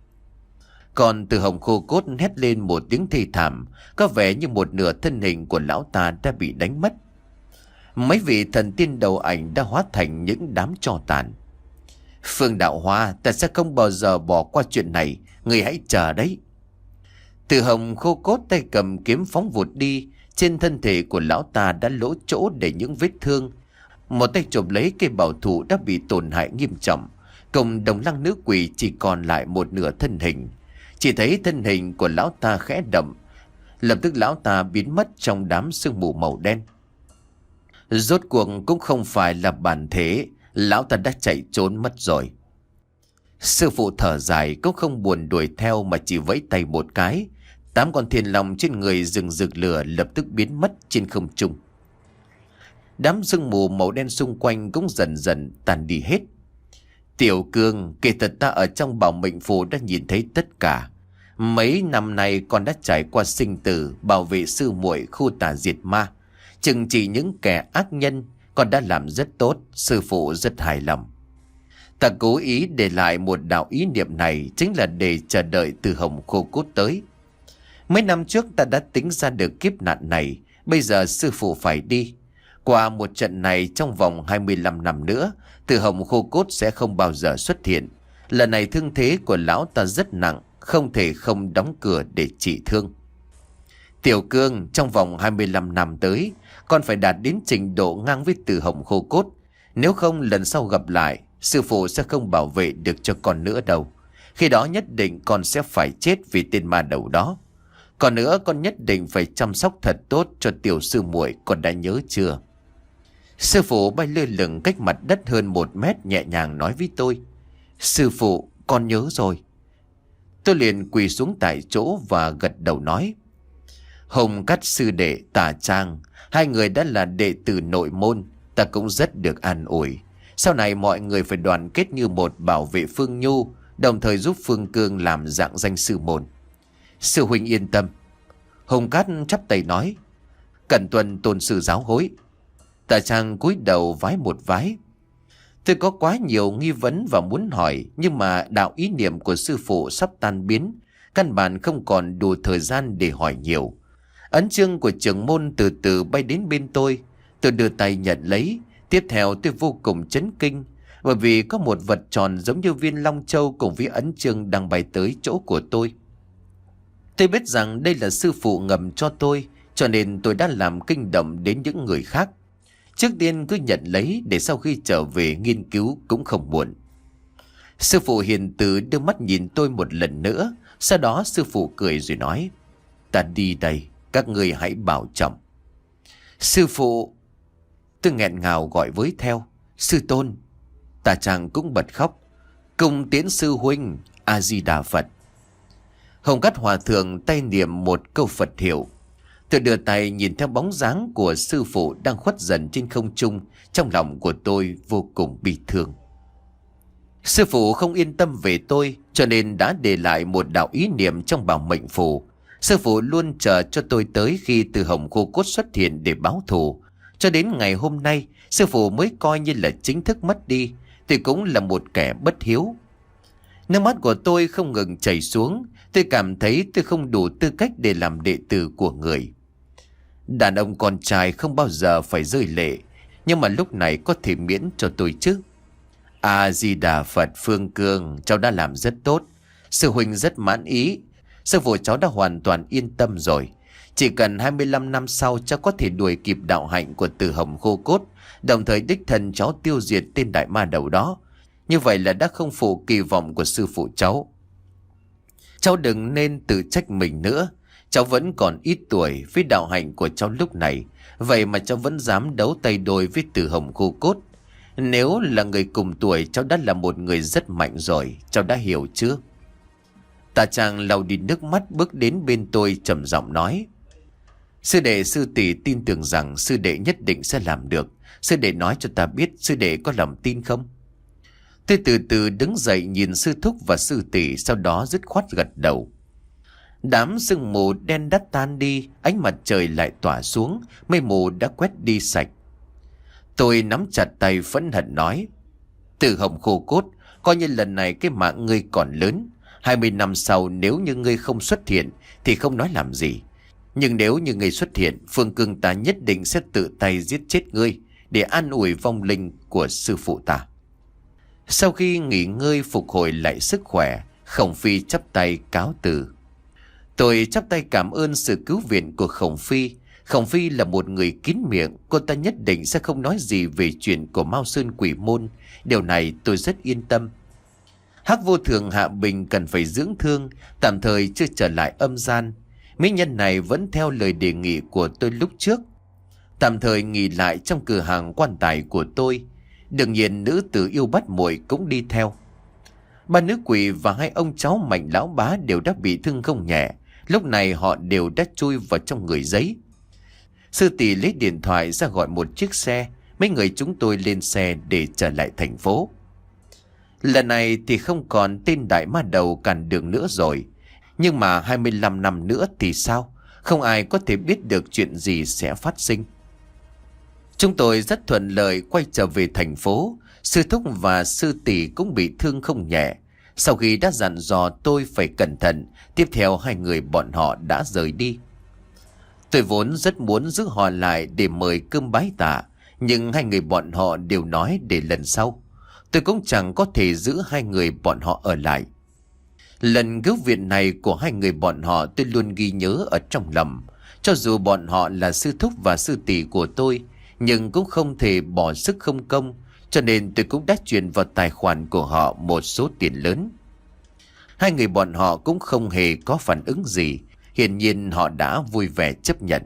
Còn Từ Hồng khô cốt hét lên một tiếng thê thảm, có vẻ như một nửa thân hình của lão ta đã bị đánh mất. Mấy vị thần tiên đầu ảnh đã hóa thành những đám tro tàn. Phương Đạo Hoa, ta sẽ không bao giờ bỏ qua chuyện này, người hãy chờ đấy. Từ Hồng khô cốt tay cầm kiếm phóng vụt đi. Trên thân thể của lão ta đã lỗ chỗ để những vết thương. Một tay chộp lấy cây bảo thủ đã bị tổn hại nghiêm trọng. Cùng đồng lăng nữ quỷ chỉ còn lại một nửa thân hình. Chỉ thấy thân hình của lão ta khẽ động, lập tức lão ta biến mất trong đám sương mù màu đen. Rốt cuộc cũng không phải là bản thể, lão ta đã chạy trốn mất rồi. Sư phụ thở dài cũng không buồn đuổi theo mà chỉ vẫy tay một cái. Tám con thiên long trên người rừng rực lửa lập tức biến mất trên không trung. Đám sương mù màu đen xung quanh cũng dần dần tàn đi hết. Tiểu Cương, kể thật ta ở trong bảo mệnh phù đã nhìn thấy tất cả. Mấy năm nay con đã trải qua sinh tử, bảo vệ sư muội khu tà diệt ma. Chừng chỉ những kẻ ác nhân, con đã làm rất tốt, sư phụ rất hài lòng. Ta cố ý để lại một đạo ý niệm này chính là để chờ đợi Từ Hồng khô cốt tới. Mấy năm trước ta đã tính ra được kiếp nạn này, bây giờ sư phụ phải đi. Qua một trận này trong vòng hai mươi lăm năm nữa, Từ Hồng khô cốt sẽ không bao giờ xuất hiện. Lần này thương thế của lão ta rất nặng, không thể không đóng cửa để trị thương. Tiểu Cương, trong vòng hai mươi lăm năm tới, con phải đạt đến trình độ ngang với Từ Hồng khô cốt. Nếu không lần sau gặp lại, sư phụ sẽ không bảo vệ được cho con nữa đâu. Khi đó nhất định con sẽ phải chết vì tên ma đầu đó. Còn nữa, con nhất định phải chăm sóc thật tốt cho tiểu sư muội, con đã nhớ chưa? Sư phụ bay lơ lửng cách mặt đất hơn một mét nhẹ nhàng nói với tôi: Sư phụ, con nhớ rồi. Tôi liền quỳ xuống tại chỗ và gật đầu nói: Hồng Cát sư đệ, Tà Trang, hai người đã là đệ tử nội môn, ta cũng rất được an ủi. Sau này mọi người phải đoàn kết như một, bảo vệ Phương Nhu, đồng thời giúp Phương Cương làm dạng danh sư môn. Sư huynh yên tâm. Hồng Cát chắp tay nói: Cẩn tuân tôn sư giáo hối. Tà Trang cúi đầu vái một vái. Tôi có quá nhiều nghi vấn và muốn hỏi, nhưng mà đạo ý niệm của sư phụ sắp tan biến, căn bản không còn đủ thời gian để hỏi nhiều. Ấn chương của trưởng môn từ từ bay đến bên tôi. Tôi đưa tay nhận lấy. Tiếp theo tôi vô cùng chấn kinh, bởi vì có một vật tròn giống như viên long châu cùng với ấn chương đang bay tới chỗ của tôi. Tôi biết rằng đây là sư phụ ngầm cho tôi, cho nên tôi đã làm kinh động đến những người khác. Trước tiên cứ nhận lấy, để sau khi trở về nghiên cứu cũng không muộn. Sư phụ hiền từ đưa mắt nhìn tôi một lần nữa. Sau đó sư phụ cười rồi nói: Ta đi đây, các người hãy bảo trọng. Sư phụ! Tôi nghẹn ngào gọi với theo: Sư tôn! Tà Trang cũng bật khóc: Cung tiễn sư huynh, A Di Đà Phật. Hồng Cát Hòa thượng tay niệm một câu Phật hiệu. Tôi đưa tay nhìn theo bóng dáng của sư phụ đang khuất dần trên không trung. Trong lòng của tôi vô cùng bi thương. Sư phụ không yên tâm về tôi, cho nên đã để lại một đạo ý niệm trong bảo mệnh phù. Sư phụ luôn chờ cho tôi tới khi Từ Hồng Khô Cốt xuất hiện để báo thù. Cho đến ngày hôm nay, sư phụ mới coi như là chính thức mất đi. Tôi cũng là một kẻ bất hiếu. Nước mắt của tôi không ngừng chảy xuống. Tôi cảm thấy tôi không đủ tư cách để làm đệ tử của người. Đàn ông con trai không bao giờ phải rơi lệ, nhưng mà lúc này có thể miễn cho tôi chứ. A Di Đà Phật. Phương Cương, cháu đã làm rất tốt. Sư huynh rất mãn ý. Sư phụ cháu đã hoàn toàn yên tâm rồi. Chỉ cần hai mươi lăm năm sau cháu có thể đuổi kịp đạo hạnh của Từ Hồng Khô Cốt, đồng thời đích thân cháu tiêu diệt tên đại ma đầu đó. Như vậy là đã không phụ kỳ vọng của sư phụ cháu. Cháu đừng nên tự trách mình nữa. Cháu vẫn còn ít tuổi với đạo hạnh của cháu lúc này, vậy mà cháu vẫn dám đấu tay đôi với Từ Hồng Khô Cốt. Nếu là người cùng tuổi, cháu đã là một người rất mạnh rồi. Cháu đã hiểu chưa? Tà Trang lau đi nước mắt bước đến bên tôi trầm giọng nói: Sư đệ sư tỷ tin tưởng rằng sư đệ nhất định sẽ làm được. Sư đệ nói cho ta biết sư đệ có lòng tin không? Tôi từ từ đứng dậy nhìn sư thúc và sư tỷ, sau đó dứt khoát gật đầu. Đám sương mù đen đắt tan đi, ánh mặt trời lại tỏa xuống, mây mù đã quét đi sạch. Tôi nắm chặt tay phẫn hận nói: Từ Hồng Khô Cốt, coi như lần này cái mạng ngươi còn lớn. Hai mươi năm sau nếu như ngươi không xuất hiện thì không nói làm gì. Nhưng nếu như ngươi xuất hiện, Phương Cương ta nhất định sẽ tự tay giết chết ngươi, để an ủi vong linh của sư phụ ta. Sau khi nghỉ ngơi phục hồi lại sức khỏe, Khổng Phi chắp tay cáo từ. Tôi chắp tay cảm ơn sự cứu viện của Khổng Phi. Khổng Phi là một người kín miệng, cô ta nhất định sẽ không nói gì về chuyện của Mao Sơn Quỷ Môn. Điều này tôi rất yên tâm. Hắc Vô Thường Hạ Bình cần phải dưỡng thương, tạm thời chưa trở lại âm gian. Mỹ nhân này vẫn theo lời đề nghị của tôi lúc trước, tạm thời nghỉ lại trong cửa hàng quan tài của tôi. Đương nhiên nữ tử yêu bắt muội cũng đi theo. Ba nữ quỷ và hai ông cháu Mạnh lão bá đều đã bị thương không nhẹ. Lúc này họ đều đã chui vào trong người giấy. Sư tỷ lấy điện thoại ra gọi một chiếc xe. Mấy người chúng tôi lên xe để trở lại thành phố. Lần này thì không còn tên đại ma đầu cản đường nữa rồi. Nhưng mà hai mươi lăm năm nữa thì sao? Không ai có thể biết được chuyện gì sẽ phát sinh. Chúng tôi rất thuận lợi quay trở về thành phố. Sư thúc và sư tỷ cũng bị thương không nhẹ. Sau khi đã dặn dò tôi phải cẩn thận, tiếp theo hai người bọn họ đã rời đi. Tôi vốn rất muốn giữ họ lại để mời cơm bái tạ, nhưng hai người bọn họ đều nói để lần sau. Tôi cũng chẳng có thể giữ hai người bọn họ ở lại. Lần cứu viện này của hai người bọn họ tôi luôn ghi nhớ ở trong lòng. Cho dù bọn họ là sư thúc và sư tỷ của tôi, nhưng cũng không thể bỏ sức không công, cho nên tôi cũng đã chuyển vào tài khoản của họ một số tiền lớn. Hai người bọn họ cũng không hề có phản ứng gì, hiển nhiên họ đã vui vẻ chấp nhận.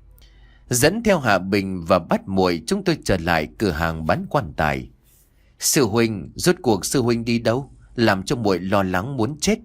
Dẫn theo Hạ Bình và bắt muội, chúng tôi trở lại cửa hàng bán quan tài. Sư huynh, rốt cuộc sư huynh đi đâu? Làm cho muội lo lắng muốn chết.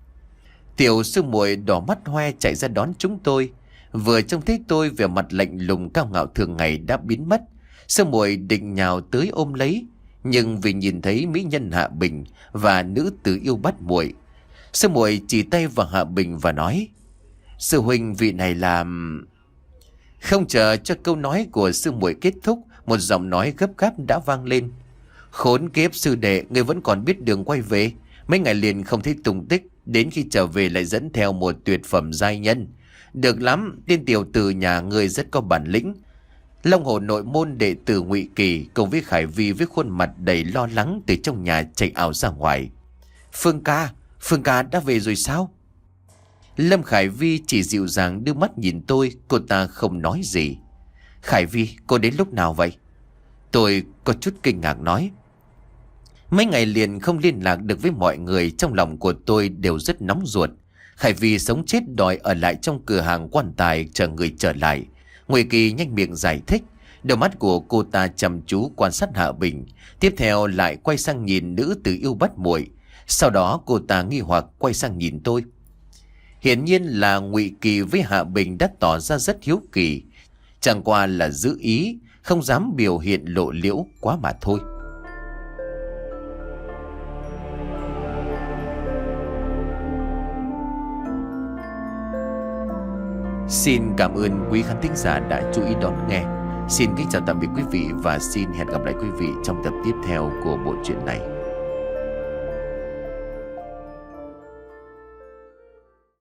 Tiểu sư muội đỏ mắt hoe chạy ra đón chúng tôi. Vừa trông thấy tôi, vẻ mặt lạnh lùng cao ngạo thường ngày đã biến mất. Sư muội định nhào tới ôm lấy, nhưng vì nhìn thấy mỹ nhân Hạ Bình và nữ tử yêu bắt muội, sư muội chỉ tay vào Hạ Bình và nói: Sư huynh, vị này làm... Không chờ cho câu nói của sư muội kết thúc, một giọng nói gấp gáp đã vang lên. Khốn kiếp sư đệ, ngươi vẫn còn biết đường quay về. Mấy ngày liền không thấy tung tích, đến khi trở về lại dẫn theo một tuyệt phẩm giai nhân. Được lắm, tên tiểu tử nhà ngươi rất có bản lĩnh. Long Hồ nội môn đệ tử Ngụy Kỳ cùng với Khải Vi với khuôn mặt đầy lo lắng từ trong nhà chạy ảo ra ngoài. Phương ca, Phương ca đã về rồi sao? Lâm Khải Vi chỉ dịu dàng đưa mắt nhìn tôi, cô ta không nói gì. Khải Vi, cô đến lúc nào vậy? Tôi có chút kinh ngạc nói. Mấy ngày liền không liên lạc được với mọi người, trong lòng của tôi đều rất nóng ruột. Khải Vi sống chết đòi ở lại trong cửa hàng quan tài chờ người trở lại. Ngụy Kỳ nhanh miệng giải thích. Đôi mắt của cô ta chăm chú quan sát Hạ Bình, tiếp theo lại quay sang nhìn nữ tử yêu bắt muội. Sau đó cô ta nghi hoặc quay sang nhìn tôi. Hiển nhiên là Ngụy Kỳ với Hạ Bình đã tỏ ra rất hiếu kỳ, chẳng qua là giữ ý, không dám biểu hiện lộ liễu quá mà thôi. Xin cảm ơn quý khán thính giả đã chú ý đón nghe. Xin kính chào tạm biệt quý vị và xin hẹn gặp lại quý vị trong tập tiếp theo của bộ truyện này.